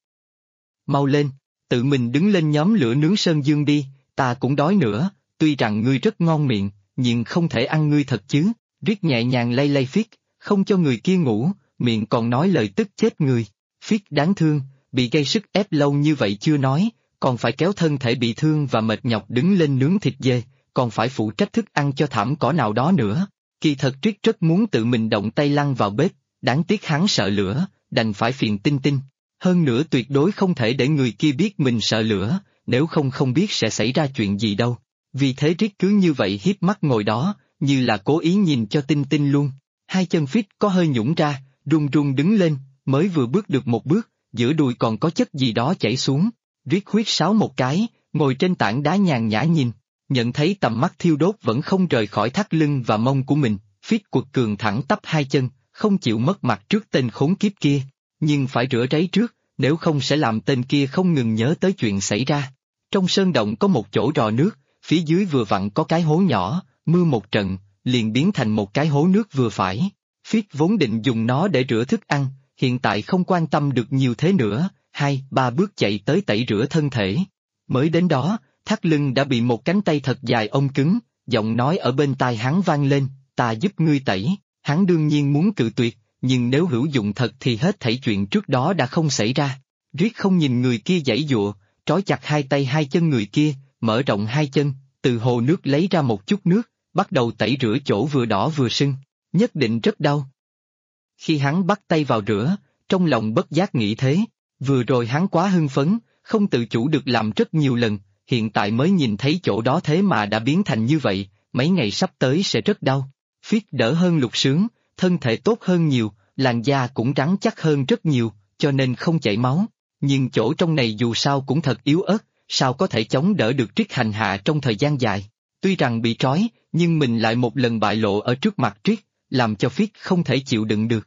Mau lên, tự mình đứng lên nhóm lửa nướng sơn dương đi, ta cũng đói nữa, tuy rằng ngươi rất ngon miệng, nhưng không thể ăn ngươi thật chứ. Riết nhẹ nhàng lay Phít, không cho người kia ngủ, miệng còn nói lời tức chết người. Phít đáng thương, bị gây sức ép lâu như vậy chưa nói, còn phải kéo thân thể bị thương và mệt nhọc đứng lên nướng thịt dê, còn phải phụ trách thức ăn cho thảm cỏ nào đó nữa. Kỳ thật Riết rất muốn tự mình động tay lăn vào bếp, đáng tiếc hắn sợ lửa, đành phải phiền Tinh Tinh. Hơn nữa tuyệt đối không thể để người kia biết mình sợ lửa, nếu không biết sẽ xảy ra chuyện gì đâu. Vì thế Riết cứ như vậy hiếp mắt ngồi đó, như là cố ý nhìn cho Tinh Tinh luôn. Hai chân Phít có hơi nhũn ra, run run đứng lên, mới vừa bước được một bước, giữa đùi còn có chất gì đó chảy xuống. Riết huýt sáo một cái, ngồi trên tảng đá nhàn nhã nhìn, nhận thấy tầm mắt thiêu đốt vẫn không rời khỏi thắt lưng và mông của mình, Phít quật cường thẳng tắp hai chân, không chịu mất mặt trước tên khốn kiếp kia, nhưng phải rửa ráy trước, nếu không sẽ làm tên kia không ngừng nhớ tới chuyện xảy ra. Trong sơn động có một chỗ rò nước, phía dưới vừa vặn có cái hố nhỏ, mưa một trận, liền biến thành một cái hố nước vừa phải. Phít vốn định dùng nó để rửa thức ăn, hiện tại không quan tâm được nhiều thế nữa, 2-3 bước chạy tới tẩy rửa thân thể. Mới đến đó, thắt lưng đã bị một cánh tay thật dài ôm cứng, giọng nói ở bên tai hắn vang lên, ta giúp ngươi tẩy. Hắn đương nhiên muốn cự tuyệt, nhưng nếu hữu dụng thật thì hết thảy chuyện trước đó đã không xảy ra. Riết không nhìn người kia giãy giụa, trói chặt hai tay hai chân người kia, mở rộng hai chân, từ hồ nước lấy ra một chút nước, bắt đầu tẩy rửa chỗ vừa đỏ vừa sưng, nhất định rất đau. Khi hắn bắt tay vào rửa, trong lòng bất giác nghĩ thế, vừa rồi hắn quá hưng phấn, không tự chủ được làm rất nhiều lần, hiện tại mới nhìn thấy chỗ đó thế mà đã biến thành như vậy, mấy ngày sắp tới sẽ rất đau. Phít đỡ hơn Lục Sướng, thân thể tốt hơn nhiều, làn da cũng rắn chắc hơn rất nhiều, cho nên không chảy máu, nhưng chỗ trong này dù sao cũng thật yếu ớt, sao có thể chống đỡ được Triết hành hạ trong thời gian dài. Tuy rằng bị trói, nhưng mình lại một lần bại lộ ở trước mặt Triết, làm cho Phít không thể chịu đựng được.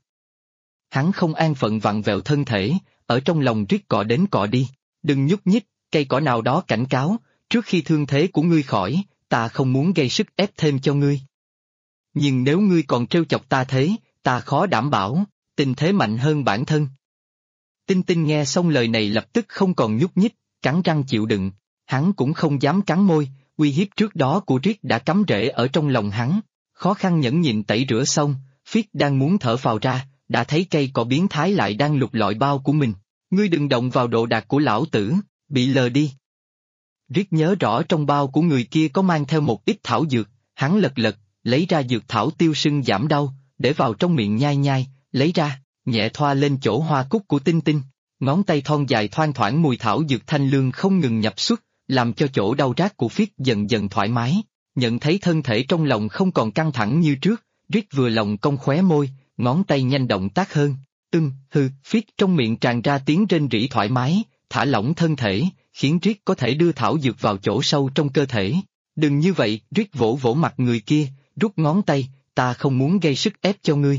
Hắn không an phận vặn vẹo thân thể, ở trong lòng Triết cọ đến cọ đi, đừng nhúc nhích, cây cỏ nào đó cảnh cáo, trước khi thương thế của ngươi khỏi, ta không muốn gây sức ép thêm cho ngươi. Nhưng nếu ngươi còn trêu chọc ta thế, ta khó đảm bảo, tình thế mạnh hơn bản thân. Tinh Tinh nghe xong lời này lập tức không còn nhúc nhích, cắn răng chịu đựng, hắn cũng không dám cắn môi, uy hiếp trước đó của Riết đã cắm rễ ở trong lòng hắn, khó khăn nhẫn nhịn tẩy rửa xong, Phít đang muốn thở phào ra, đã thấy cây cỏ biến thái lại đang lục lọi bao của mình, ngươi đừng động vào đồ đạc của lão tử, bị lờ đi. Riết nhớ rõ trong bao của người kia có mang theo một ít thảo dược, hắn lật, lấy ra dược thảo tiêu sưng giảm đau, để vào trong miệng nhai nhai, lấy ra, nhẹ thoa lên chỗ hoa cúc của Tinh Tinh, ngón tay thon dài thoang thoảng mùi thảo dược thanh lương không ngừng nhập xuất, làm cho chỗ đau rát của Phít dần dần thoải mái, nhận thấy thân thể trong lòng không còn căng thẳng như trước, Riết vừa lòng cong khóe môi, ngón tay nhanh động tác hơn, Phít trong miệng tràn ra tiếng rên rỉ thoải mái, thả lỏng thân thể, khiến Riết có thể đưa thảo dược vào chỗ sâu trong cơ thể. Đừng như vậy, Riết vỗ vỗ mặt người kia, rút ngón tay, ta không muốn gây sức ép cho ngươi.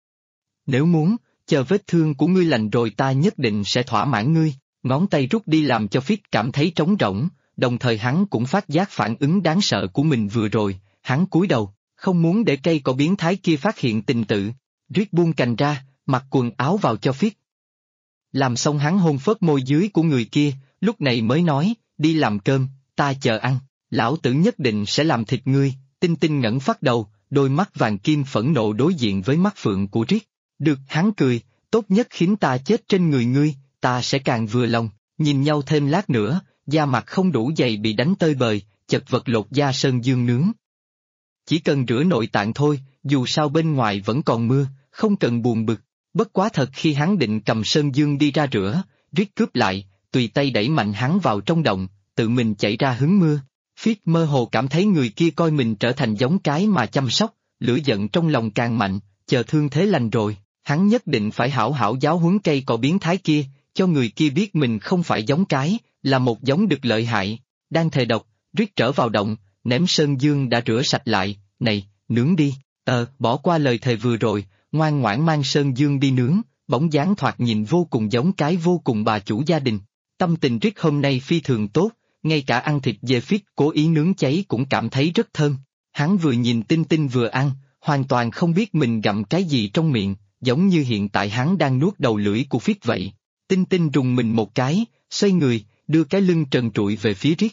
Nếu muốn, chờ vết thương của ngươi lành rồi ta nhất định sẽ thỏa mãn ngươi, ngón tay rút đi làm cho Phít cảm thấy trống rỗng, đồng thời hắn cũng phát giác phản ứng đáng sợ của mình vừa rồi, hắn cúi đầu, không muốn để cây cỏ biến thái kia phát hiện tình tự, Riết buông cành ra, mặc quần áo vào cho Phít. Làm xong hắn hôn phớt môi dưới của người kia, lúc này mới nói, đi làm cơm, ta chờ ăn, lão tử nhất định sẽ làm thịt ngươi. Tinh Tinh ngẩng phát đầu, đôi mắt vàng kim phẫn nộ đối diện với mắt phượng của Riết. Được, hắn cười, tốt nhất khiến ta chết trên người ngươi, ta sẽ càng vừa lòng, nhìn nhau thêm lát nữa, da mặt không đủ dày bị đánh tơi bời, chật vật lột da sơn dương nướng. chỉ cần rửa nội tạng thôi, dù sao bên ngoài vẫn còn mưa, không cần buồn bực. Bất quá thật khi hắn định cầm Sơn Dương đi ra rửa, Rick cướp lại, tùy tay đẩy mạnh hắn vào trong động, tự mình chạy ra hứng mưa. Fitz mơ hồ cảm thấy người kia coi mình trở thành giống cái mà chăm sóc, lửa giận trong lòng càng mạnh, chờ thương thế lành rồi, hắn nhất định phải hảo hảo giáo huấn cây cỏ biến thái kia, cho người kia biết mình không phải giống cái, là một giống được lợi hại. Đang thề độc, Rick trở vào động, ném Sơn Dương đã rửa sạch lại, này, nướng đi, bỏ qua lời thề vừa rồi, ngoan ngoãn mang Sơn Dương đi nướng, bóng dáng thoạt nhìn vô cùng giống cái vô cùng bà chủ gia đình. Tâm tình Rick hôm nay phi thường tốt, ngay cả ăn thịt dê Fitz cố ý nướng cháy cũng cảm thấy rất thơm. Hắn vừa nhìn Tinh Tinh vừa ăn, hoàn toàn không biết mình gặm cái gì trong miệng, giống như hiện tại hắn đang nuốt đầu lưỡi của Fitz vậy. Tinh Tinh rùng mình một cái, xoay người, đưa cái lưng trần trụi về phía Rick.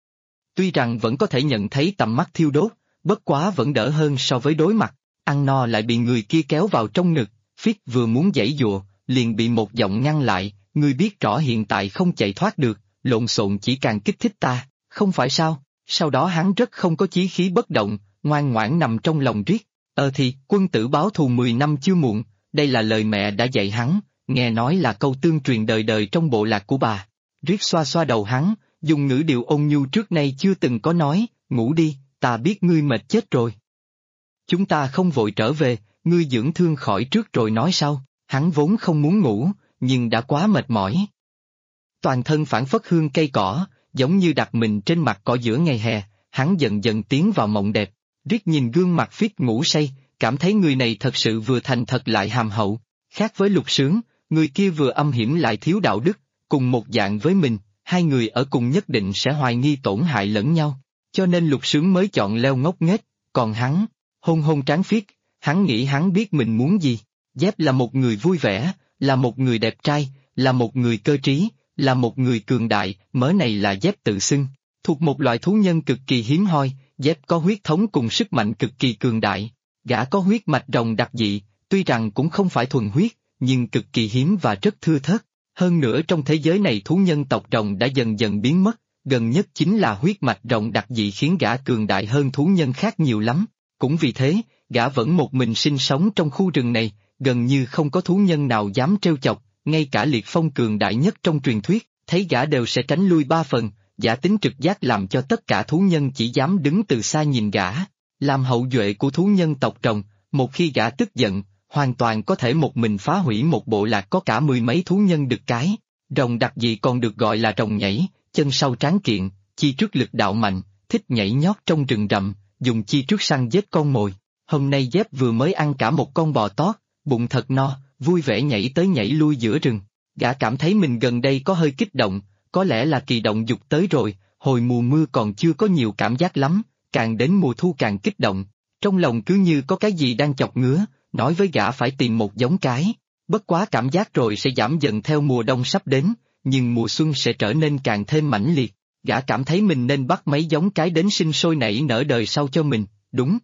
Tuy rằng vẫn có thể nhận thấy tầm mắt thiêu đốt, bất quá vẫn đỡ hơn so với đối mặt, ăn no lại bị người kia kéo vào trong ngực, Fitz vừa muốn giãy giụa, liền bị một giọng ngăn lại, ngươi biết rõ hiện tại không chạy thoát được, lộn xộn chỉ càng kích thích ta, không phải sao? Sau đó hắn rất không có chí khí bất động, ngoan ngoãn nằm trong lòng Rick. Thì, quân tử báo thù 10 năm chưa muộn, đây là lời mẹ đã dạy hắn, nghe nói là câu tương truyền đời đời trong bộ lạc của bà. Rick xoa xoa đầu hắn, dùng ngữ điệu ôn nhu trước nay chưa từng có nói, ngủ đi, ta biết ngươi mệt chết rồi. Chúng ta không vội trở về, ngươi dưỡng thương khỏi trước rồi nói sau, hắn vốn không muốn ngủ, nhưng đã quá mệt mỏi. Toàn thân phảng phất hương cây cỏ, giống như đặt mình trên mặt cỏ giữa ngày hè, hắn dần dần tiến vào mộng đẹp. Rick nhìn gương mặt Fitz ngủ say, cảm thấy người này thật sự vừa thành thật lại hàm hậu. Khác với Lục Sướng, người kia vừa âm hiểm lại thiếu đạo đức, cùng một dạng với mình, hai người ở cùng nhất định sẽ hoài nghi tổn hại lẫn nhau. Cho nên Lục Sướng mới chọn leo ngốc nghếch, còn hắn, hôn hôn trán Fitz, hắn nghĩ hắn biết mình muốn gì. Dép là một người vui vẻ, là một người đẹp trai, là một người cơ trí, là một người cường đại, mớ này là Dép tự xưng. Thuộc một loại thú nhân cực kỳ hiếm hoi, Dép có huyết thống cùng sức mạnh cực kỳ cường đại. Gã có huyết mạch rồng đặc dị, tuy rằng cũng không phải thuần huyết, nhưng cực kỳ hiếm và rất thưa thớt. Hơn nữa trong thế giới này thú nhân tộc rồng đã dần dần biến mất, gần nhất chính là huyết mạch rồng đặc dị khiến gã cường đại hơn thú nhân khác nhiều lắm. Cũng vì thế, gã vẫn một mình sinh sống trong khu rừng này, gần như không có thú nhân nào dám trêu chọc, ngay cả Liệt Phong cường đại nhất trong truyền thuyết, thấy gã đều sẽ tránh lui 3 phần, giả tính trực giác làm cho tất cả thú nhân chỉ dám đứng từ xa nhìn gã. Làm hậu duệ của thú nhân tộc rồng, một khi gã tức giận, hoàn toàn có thể một mình phá hủy một bộ lạc có cả 10 mấy thú nhân đực cái. Rồng đặc dị còn được gọi là rồng nhảy, chân sau tráng kiện, chi trước lực đạo mạnh, thích nhảy nhót trong rừng rậm, dùng chi trước săn giết con mồi. Hôm nay Dép vừa mới ăn cả một con bò tót, bụng thật no, vui vẻ nhảy tới nhảy lui giữa rừng. Gã cảm thấy mình gần đây có hơi kích động, có lẽ là kỳ động dục tới rồi, hồi mùa mưa còn chưa có nhiều cảm giác lắm, càng đến mùa thu càng kích động. Trong lòng cứ như có cái gì đang chọc ngứa, nói với gã phải tìm một giống cái. Bất quá cảm giác rồi sẽ giảm dần theo mùa đông sắp đến, nhưng mùa xuân sẽ trở nên càng thêm mãnh liệt. Gã cảm thấy mình nên bắt mấy giống cái đến sinh sôi nảy nở đời sau cho mình, đúng.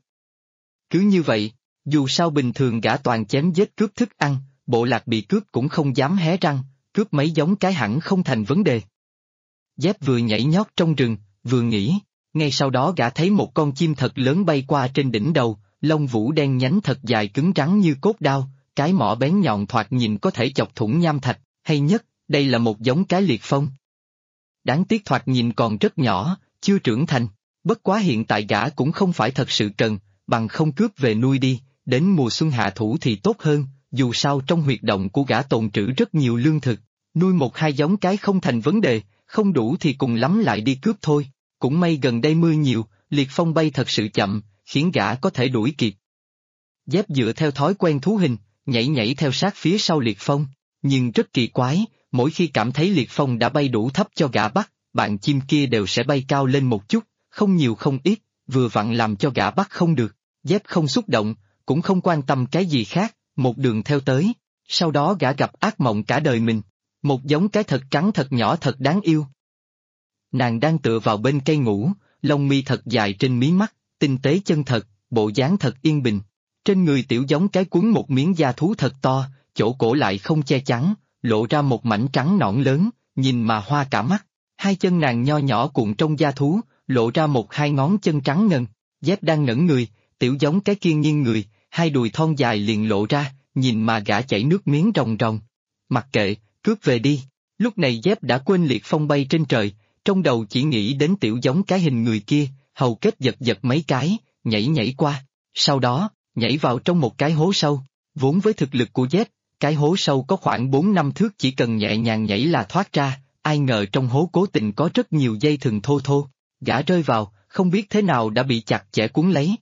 Cứ như vậy, dù sao bình thường gã toàn chém giết cướp thức ăn, bộ lạc bị cướp cũng không dám hé răng, cướp mấy giống cái hẳn không thành vấn đề. Dép vừa nhảy nhót trong rừng, vừa nghĩ, ngay sau đó gã thấy một con chim thật lớn bay qua trên đỉnh đầu, lông vũ đen nhánh thật dài cứng rắn như cốt đao, cái mỏ bén nhọn thoạt nhìn có thể chọc thủng nham thạch, hay nhất, đây là một giống cái liệt phong. Đáng tiếc thoạt nhìn còn rất nhỏ, chưa trưởng thành, bất quá hiện tại gã cũng không phải thật sự cần, bằng không cướp về nuôi đi, đến mùa xuân hạ thủ thì tốt hơn, dù sao trong huyệt động của gã tồn trữ rất nhiều lương thực, nuôi một hai giống cái không thành vấn đề, không đủ thì cùng lắm lại đi cướp thôi. Cũng may gần đây mưa nhiều, liệt phong bay thật sự chậm, khiến gã có thể đuổi kịp. Dép dựa theo thói quen thú hình, nhảy nhảy theo sát phía sau liệt phong, nhưng rất kỳ quái, mỗi khi cảm thấy liệt phong đã bay đủ thấp cho gã bắt, bạn chim kia đều sẽ bay cao lên một chút, không nhiều không ít, vừa vặn làm cho gã bắt không được. Dép không xúc động, cũng không quan tâm cái gì khác, một đường theo tới, sau đó gã gặp ác mộng cả đời mình, một giống cái thật trắng thật nhỏ thật đáng yêu. Nàng đang tựa vào bên cây ngủ, lông mi thật dài trên mí mắt, tinh tế chân thật, bộ dáng thật yên bình. Trên người tiểu giống cái quấn một miếng da thú thật to, chỗ cổ lại không che chắn, lộ ra một mảnh trắng nõn lớn, nhìn mà hoa cả mắt. Hai chân nàng nho nhỏ cuộn trong da thú, lộ ra một hai ngón chân trắng ngần. Dép đang ngẩn người, tiểu giống cái kiên nghiêng người, hai đùi thon dài liền lộ ra, nhìn mà gã chảy nước miếng ròng ròng. Mặc kệ, cướp về đi. Lúc này dép đã quên Liệt Phong bay trên trời, trong đầu chỉ nghĩ đến tiểu giống cái hình người kia, hầu kết giật giật mấy cái, nhảy nhảy qua. Sau đó, nhảy vào trong một cái hố sâu. Vốn với thực lực của dép, cái hố sâu có khoảng 4-5 thước, chỉ cần nhẹ nhàng nhảy là thoát ra, ai ngờ trong hố cố tình có rất nhiều dây thừng thô thô. Gã rơi vào, không biết thế nào đã bị chặt chẽ cuốn lấy.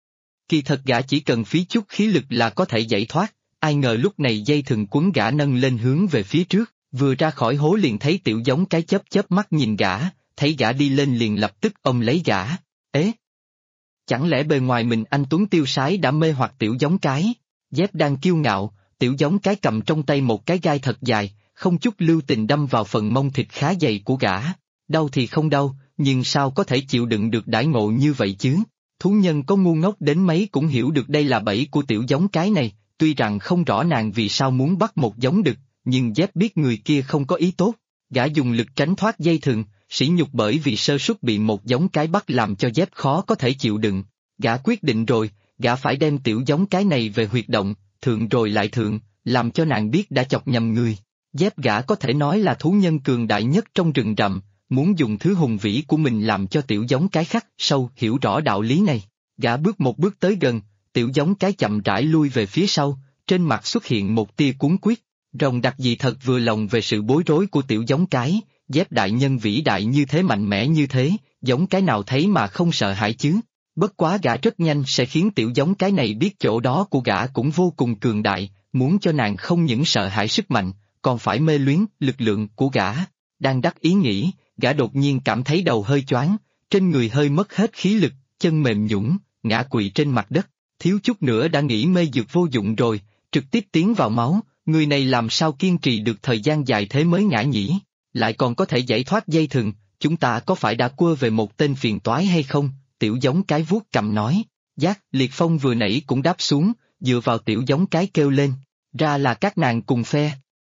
Kỳ thật gã chỉ cần phí chút khí lực là có thể giải thoát, ai ngờ lúc này dây thừng quấn gã nâng lên hướng về phía trước, vừa ra khỏi hố liền thấy tiểu giống cái chớp chớp mắt nhìn gã, thấy gã đi lên liền lập tức ôm lấy gã. Ế! Chẳng lẽ bề ngoài mình anh tuấn tiêu sái đã mê hoặc tiểu giống cái? Dép đang kiêu ngạo, tiểu giống cái cầm trong tay một cái gai thật dài, không chút lưu tình đâm vào phần mông thịt khá dày của gã. Đau thì không đau, nhưng sao có thể chịu đựng được đãi ngộ như vậy chứ? Thú nhân có ngu ngốc đến mấy cũng hiểu được đây là bẫy của tiểu giống cái này, tuy rằng không rõ nàng vì sao muốn bắt một giống đực, nhưng dép biết người kia không có ý tốt. Gã dùng lực tránh thoát dây thừng, sỉ nhục bởi vì sơ suất bị một giống cái bắt làm cho dép khó có thể chịu đựng. Gã quyết định rồi, gã phải đem tiểu giống cái này về huyệt động, thượng rồi lại thượng, làm cho nàng biết đã chọc nhầm người. Dép gã có thể nói là thú nhân cường đại nhất trong rừng rậm, muốn dùng thứ hùng vĩ của mình làm cho tiểu giống cái khắc sâu hiểu rõ đạo lý này. Gã bước một bước tới gần, tiểu giống cái chậm rãi lui về phía sau, trên mặt xuất hiện một tia cuống quýt. Rồng đặc dị thật vừa lòng về sự bối rối của tiểu giống cái, dép đại nhân vĩ đại như thế, mạnh mẽ như thế, giống cái nào thấy mà không sợ hãi chứ. Bất quá gã rất nhanh sẽ khiến tiểu giống cái này biết chỗ đó của gã cũng vô cùng cường đại, muốn cho nàng không những sợ hãi sức mạnh, còn phải mê luyến lực lượng của gã. Đang đắc ý nghĩ, gã đột nhiên cảm thấy đầu hơi choáng, trên người hơi mất hết khí lực, chân mềm nhũn, ngã quỵ trên mặt đất, thiếu chút nữa đã nghĩ mê dược vô dụng rồi, trực tiếp tiến vào máu. Người này làm sao kiên trì được thời gian dài thế mới ngã nhỉ? Lại còn có thể giải thoát dây thừng, chúng ta có phải đã cua về một tên phiền toái hay không? Tiểu giống cái vuốt cằm nói. Giác, Liệt Phong vừa nãy cũng đáp xuống, dựa vào tiểu giống cái kêu lên. Ra là các nàng cùng phe.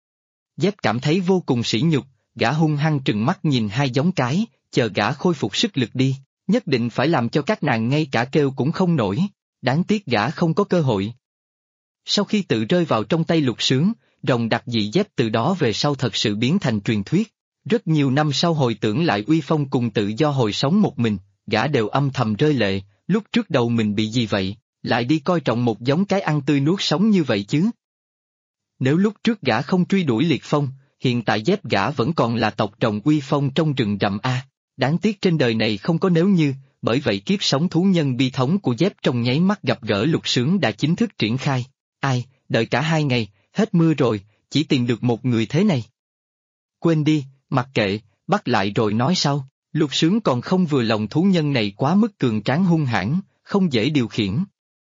Dép cảm thấy vô cùng sỉ nhục, gã hung hăng trừng mắt nhìn hai giống cái, chờ gã khôi phục sức lực đi, nhất định phải làm cho các nàng ngay cả kêu cũng không nổi. Đáng tiếc gã không có cơ hội. Sau khi tự rơi vào trong tay Lục Sướng, rồng đặc dị dép từ đó về sau thật sự biến thành truyền thuyết. Rất nhiều năm sau hồi tưởng lại uy phong cùng tự do hồi sống một mình, gã đều âm thầm rơi lệ, lúc trước đầu mình bị gì vậy, lại đi coi trọng một giống cái ăn tươi nuốt sống như vậy chứ. Nếu lúc trước gã không truy đuổi Liệt Phong, hiện tại dép gã vẫn còn là tộc rồng uy phong trong rừng rậm a. Đáng tiếc trên đời này không có nếu như, bởi vậy kiếp sống thú nhân bi thống của dép trong nháy mắt gặp gỡ Lục Sướng đã chính thức triển khai. Ai, đợi cả 2 ngày, hết mưa rồi, chỉ tìm được một người thế này. Quên đi, mặc kệ, bắt lại rồi nói sau. Lục Sướng còn không vừa lòng thú nhân này quá mức cường tráng hung hãn, không dễ điều khiển.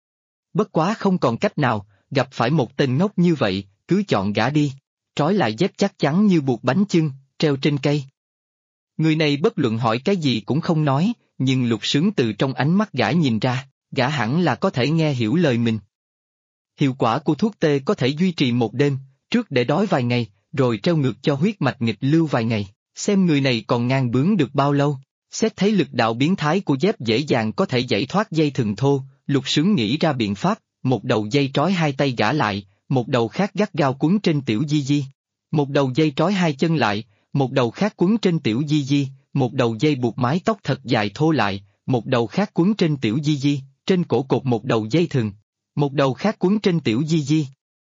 Bất quá không còn cách nào, gặp phải một tên ngốc như vậy, cứ chọn gã đi. Trói lại dép chắc chắn như buộc bánh chưng, treo trên cây. Người này bất luận hỏi cái gì cũng không nói, nhưng Lục Sướng từ trong ánh mắt gã nhìn ra, gã hẳn là có thể nghe hiểu lời mình. Hiệu quả của thuốc tê có thể duy trì một đêm, trước để đói vài ngày, rồi treo ngược cho huyết mạch nghịch lưu vài ngày, xem người này còn ngang bướng được bao lâu. Xét thấy lực đạo biến thái của dép dễ dàng có thể giải thoát dây thừng thô, Lục Sướng nghĩ ra biện pháp, một đầu dây trói hai tay gã lại, một đầu khác gắt gao quấn trên tiểu Di Di. Một đầu dây trói hai chân lại, một đầu khác quấn trên tiểu Di Di, một đầu dây buộc mái tóc thật dài thô lại, một đầu khác quấn trên tiểu Di Di, trên cổ cột một đầu dây thừng. Một đầu khác quấn trên tiểu Di Di.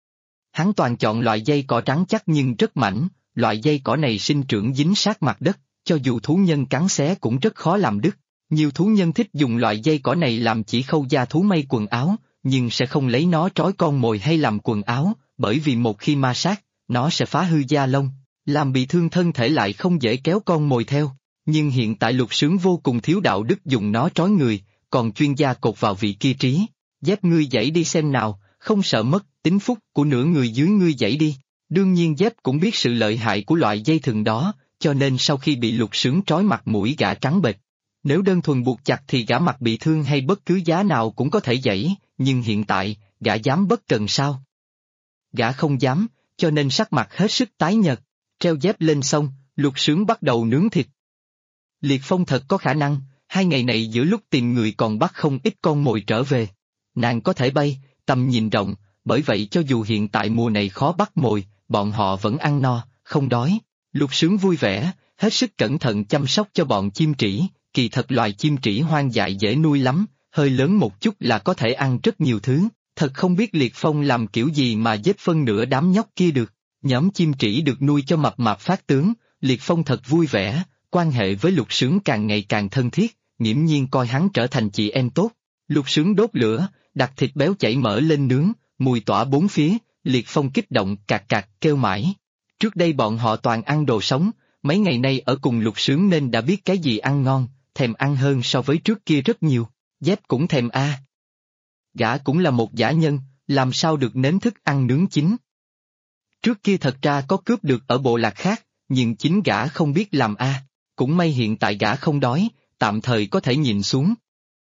Hắn toàn chọn loại dây cỏ trắng chắc nhưng rất mảnh, loại dây cỏ này sinh trưởng dính sát mặt đất, cho dù thú nhân cắn xé cũng rất khó làm đứt. Nhiều thú nhân thích dùng loại dây cỏ này làm chỉ khâu da thú may quần áo, nhưng sẽ không lấy nó trói con mồi hay làm quần áo, bởi vì một khi ma sát, nó sẽ phá hư da lông, làm bị thương thân thể lại không dễ kéo con mồi theo. Nhưng hiện tại Lục Sướng vô cùng thiếu đạo đức dùng nó trói người, còn chuyên gia cột vào vị kia trí. Dép ngươi dãy đi xem nào, không sợ mất tính phúc của nửa người dưới ngươi dãy đi. Đương nhiên dép cũng biết sự lợi hại của loại dây thừng đó, cho nên sau khi bị Lục Sướng trói mặt mũi gã trắng bệch. Nếu đơn thuần buộc chặt thì gã mặt bị thương hay bất cứ giá nào cũng có thể dãy, nhưng hiện tại, gã dám bất cần sao? Gã không dám, cho nên sắc mặt hết sức tái nhợt, treo dép lên xong, Lục Sướng bắt đầu nướng thịt. Liệt Phong thật có khả năng, 2 ngày này giữa lúc tìm người còn bắt không ít con mồi trở về, Nàng có thể bay, tầm nhìn rộng, bởi vậy cho dù hiện tại mùa này khó bắt mồi, bọn họ vẫn ăn no, không đói. Lục Sướng vui vẻ, hết sức cẩn thận chăm sóc cho bọn chim trĩ, kỳ thật loài chim trĩ hoang dại dễ nuôi lắm, hơi lớn một chút là có thể ăn rất nhiều thứ, thật không biết Liệt Phong làm kiểu gì mà giết phân nửa đám nhóc kia được. Nhóm chim trĩ được nuôi cho mập mạp phát tướng, Liệt Phong thật vui vẻ, quan hệ với Lục Sướng càng ngày càng thân thiết, nghiễm nhiên coi hắn trở thành chị em tốt. Lục Sướng đốt lửa, đặt thịt béo chảy mỡ lên nướng, mùi tỏa bốn phía, Liệt Phong kích động cạc cạc kêu mãi. Trước đây bọn họ toàn ăn đồ sống, mấy ngày nay ở cùng Lục Sướng nên đã biết cái gì ăn ngon, thèm ăn hơn so với trước kia rất nhiều. Dép cũng thèm a. Gã cũng là một dã nhân, làm sao được nếm thức ăn nướng chín. Trước kia thật ra có cướp được ở bộ lạc khác, nhưng chính gã không biết làm a. Cũng may hiện tại gã không đói, tạm thời có thể nhìn xuống.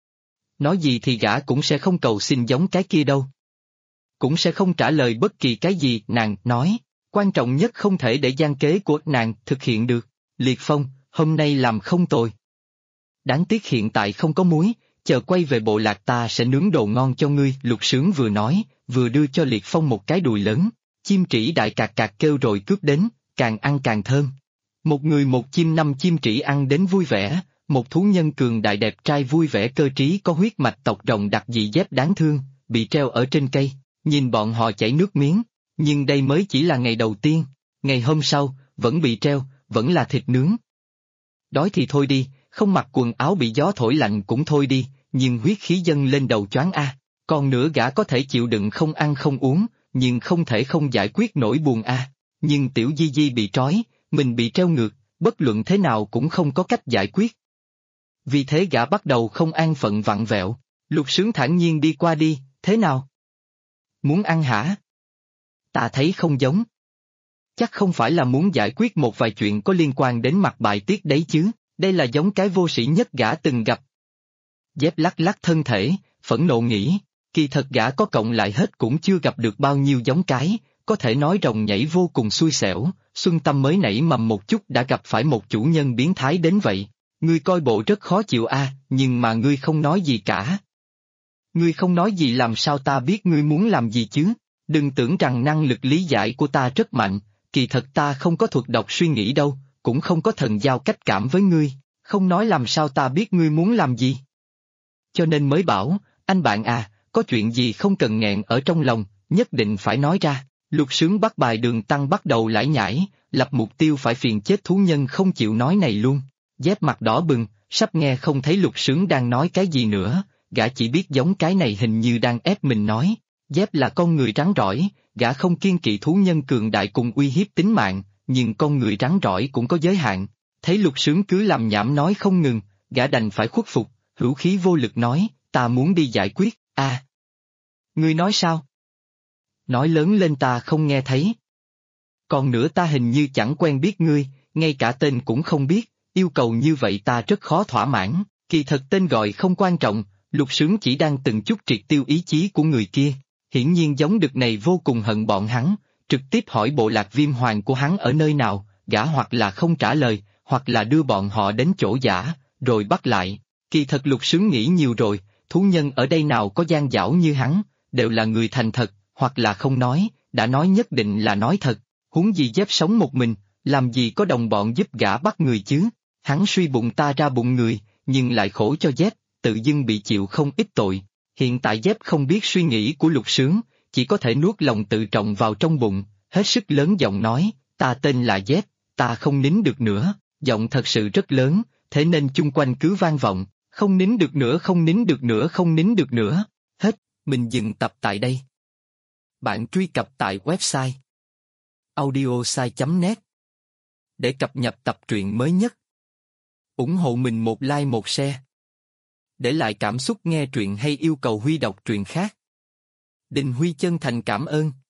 Nói gì thì gã cũng sẽ không cầu xin giống cái kia đâu. Cũng sẽ không trả lời bất kỳ cái gì nàng nói, quan trọng nhất không thể để gian kế của nàng thực hiện được. Liệt Phong, hôm nay làm không tồi. Đáng tiếc hiện tại không có muối, chờ quay về bộ lạc ta sẽ nướng đồ ngon cho ngươi. Lục Sướng vừa nói, vừa đưa cho Liệt Phong một cái đùi lớn, chim trĩ đại cạc cạc kêu rồi cướp đến, càng ăn càng thơm. Một người một chim, 5 chim trĩ ăn đến vui vẻ, một thú nhân cường đại đẹp trai vui vẻ cơ trí có huyết mạch tộc rồng đặc dị Dép đáng thương, bị treo ở trên cây, nhìn bọn họ chảy nước miếng, nhưng đây mới chỉ là ngày đầu tiên, ngày hôm sau, vẫn bị treo, vẫn là thịt nướng. Đói thì thôi đi, không mặc quần áo bị gió thổi lạnh cũng thôi đi, nhưng huyết khí dâng lên đầu choáng a. Còn nữa gã có thể chịu đựng không ăn không uống, nhưng không thể không giải quyết nỗi buồn a. Nhưng tiểu Di Di bị trói, mình bị treo ngược, bất luận thế nào cũng không có cách giải quyết. Vì thế gã bắt đầu không an phận vặn vẹo. Lục Sướng thản nhiên đi qua đi, thế nào? Muốn ăn hả? Ta thấy không giống. Chắc không phải là muốn giải quyết một vài chuyện có liên quan đến mặt bài tiết đấy chứ, đây là giống cái vô sĩ nhất gã từng gặp. Dép lắc lắc thân thể, phẫn nộ nghĩ, kỳ thật gã có cộng lại hết cũng chưa gặp được bao nhiêu giống cái, có thể nói rồng nhảy vô cùng xui xẻo, Xuân Tâm mới nảy mầm một chút đã gặp phải một chủ nhân biến thái đến vậy. Ngươi coi bộ rất khó chịu a, nhưng mà ngươi không nói gì cả. Ngươi không nói gì làm sao ta biết ngươi muốn làm gì chứ? Đừng tưởng rằng năng lực lý giải của ta rất mạnh, kỳ thật ta không có thuật đọc suy nghĩ đâu, cũng không có thần giao cách cảm với ngươi, không nói làm sao ta biết ngươi muốn làm gì. Cho nên mới bảo, anh bạn à, có chuyện gì không cần nghẹn ở trong lòng, nhất định phải nói ra. Lục Sướng bắt bài đường tăng bắt đầu lải nhải, lập mục tiêu phải phiền chết thú nhân không chịu nói này luôn. Dép mặt đỏ bừng, sắp nghe không thấy Lục Sướng đang nói cái gì nữa, gã chỉ biết giống cái này hình như đang ép mình nói. Dép là con người rắn rỏi, gã không kiêng kỵ thú nhân cường đại cùng uy hiếp tính mạng, nhưng con người rắn rỏi cũng có giới hạn. Thấy Lục Sướng cứ làm nhảm nói không ngừng, gã đành phải khuất phục, hữu khí vô lực nói, ta muốn đi giải quyết, a. Ngươi nói sao? Nói lớn lên ta không nghe thấy. Còn nữa ta hình như chẳng quen biết ngươi, ngay cả tên cũng không biết, yêu cầu như vậy ta rất khó thỏa mãn, kỳ thật tên gọi không quan trọng, Lục Sướng chỉ đang từng chút triệt tiêu ý chí của người kia. Hiển nhiên giống đực này vô cùng hận bọn hắn, trực tiếp hỏi bộ lạc Viêm Hoàng của hắn ở nơi nào, gã hoặc là không trả lời, hoặc là đưa bọn họ đến chỗ giả, rồi bắt lại. Kỳ thật Lục Sướng nghĩ nhiều rồi, thú nhân ở đây nào có gian dảo như hắn, đều là người thành thật, hoặc là không nói, đã nói nhất định là nói thật, huống gì Dép sống một mình, làm gì có đồng bọn giúp gã bắt người chứ, hắn suy bụng ta ra bụng người, nhưng lại khổ cho Dép, tự dưng bị chịu không ít tội. Hiện tại Dép không biết suy nghĩ của Lục Sướng, chỉ có thể nuốt lòng tự trọng vào trong bụng, hết sức lớn giọng nói, ta tên là Dép, ta không nín được nữa, giọng thật sự rất lớn, thế nên chung quanh cứ vang vọng, không nín được nữa, không nín được nữa, không nín được nữa, hết, mình dừng tập tại đây. Bạn truy cập tại website audiosai.net để cập nhật tập truyện mới nhất. Ủng hộ mình một like một share. Để lại cảm xúc nghe truyện hay yêu cầu Huy đọc truyện khác. Đình Huy chân thành cảm ơn.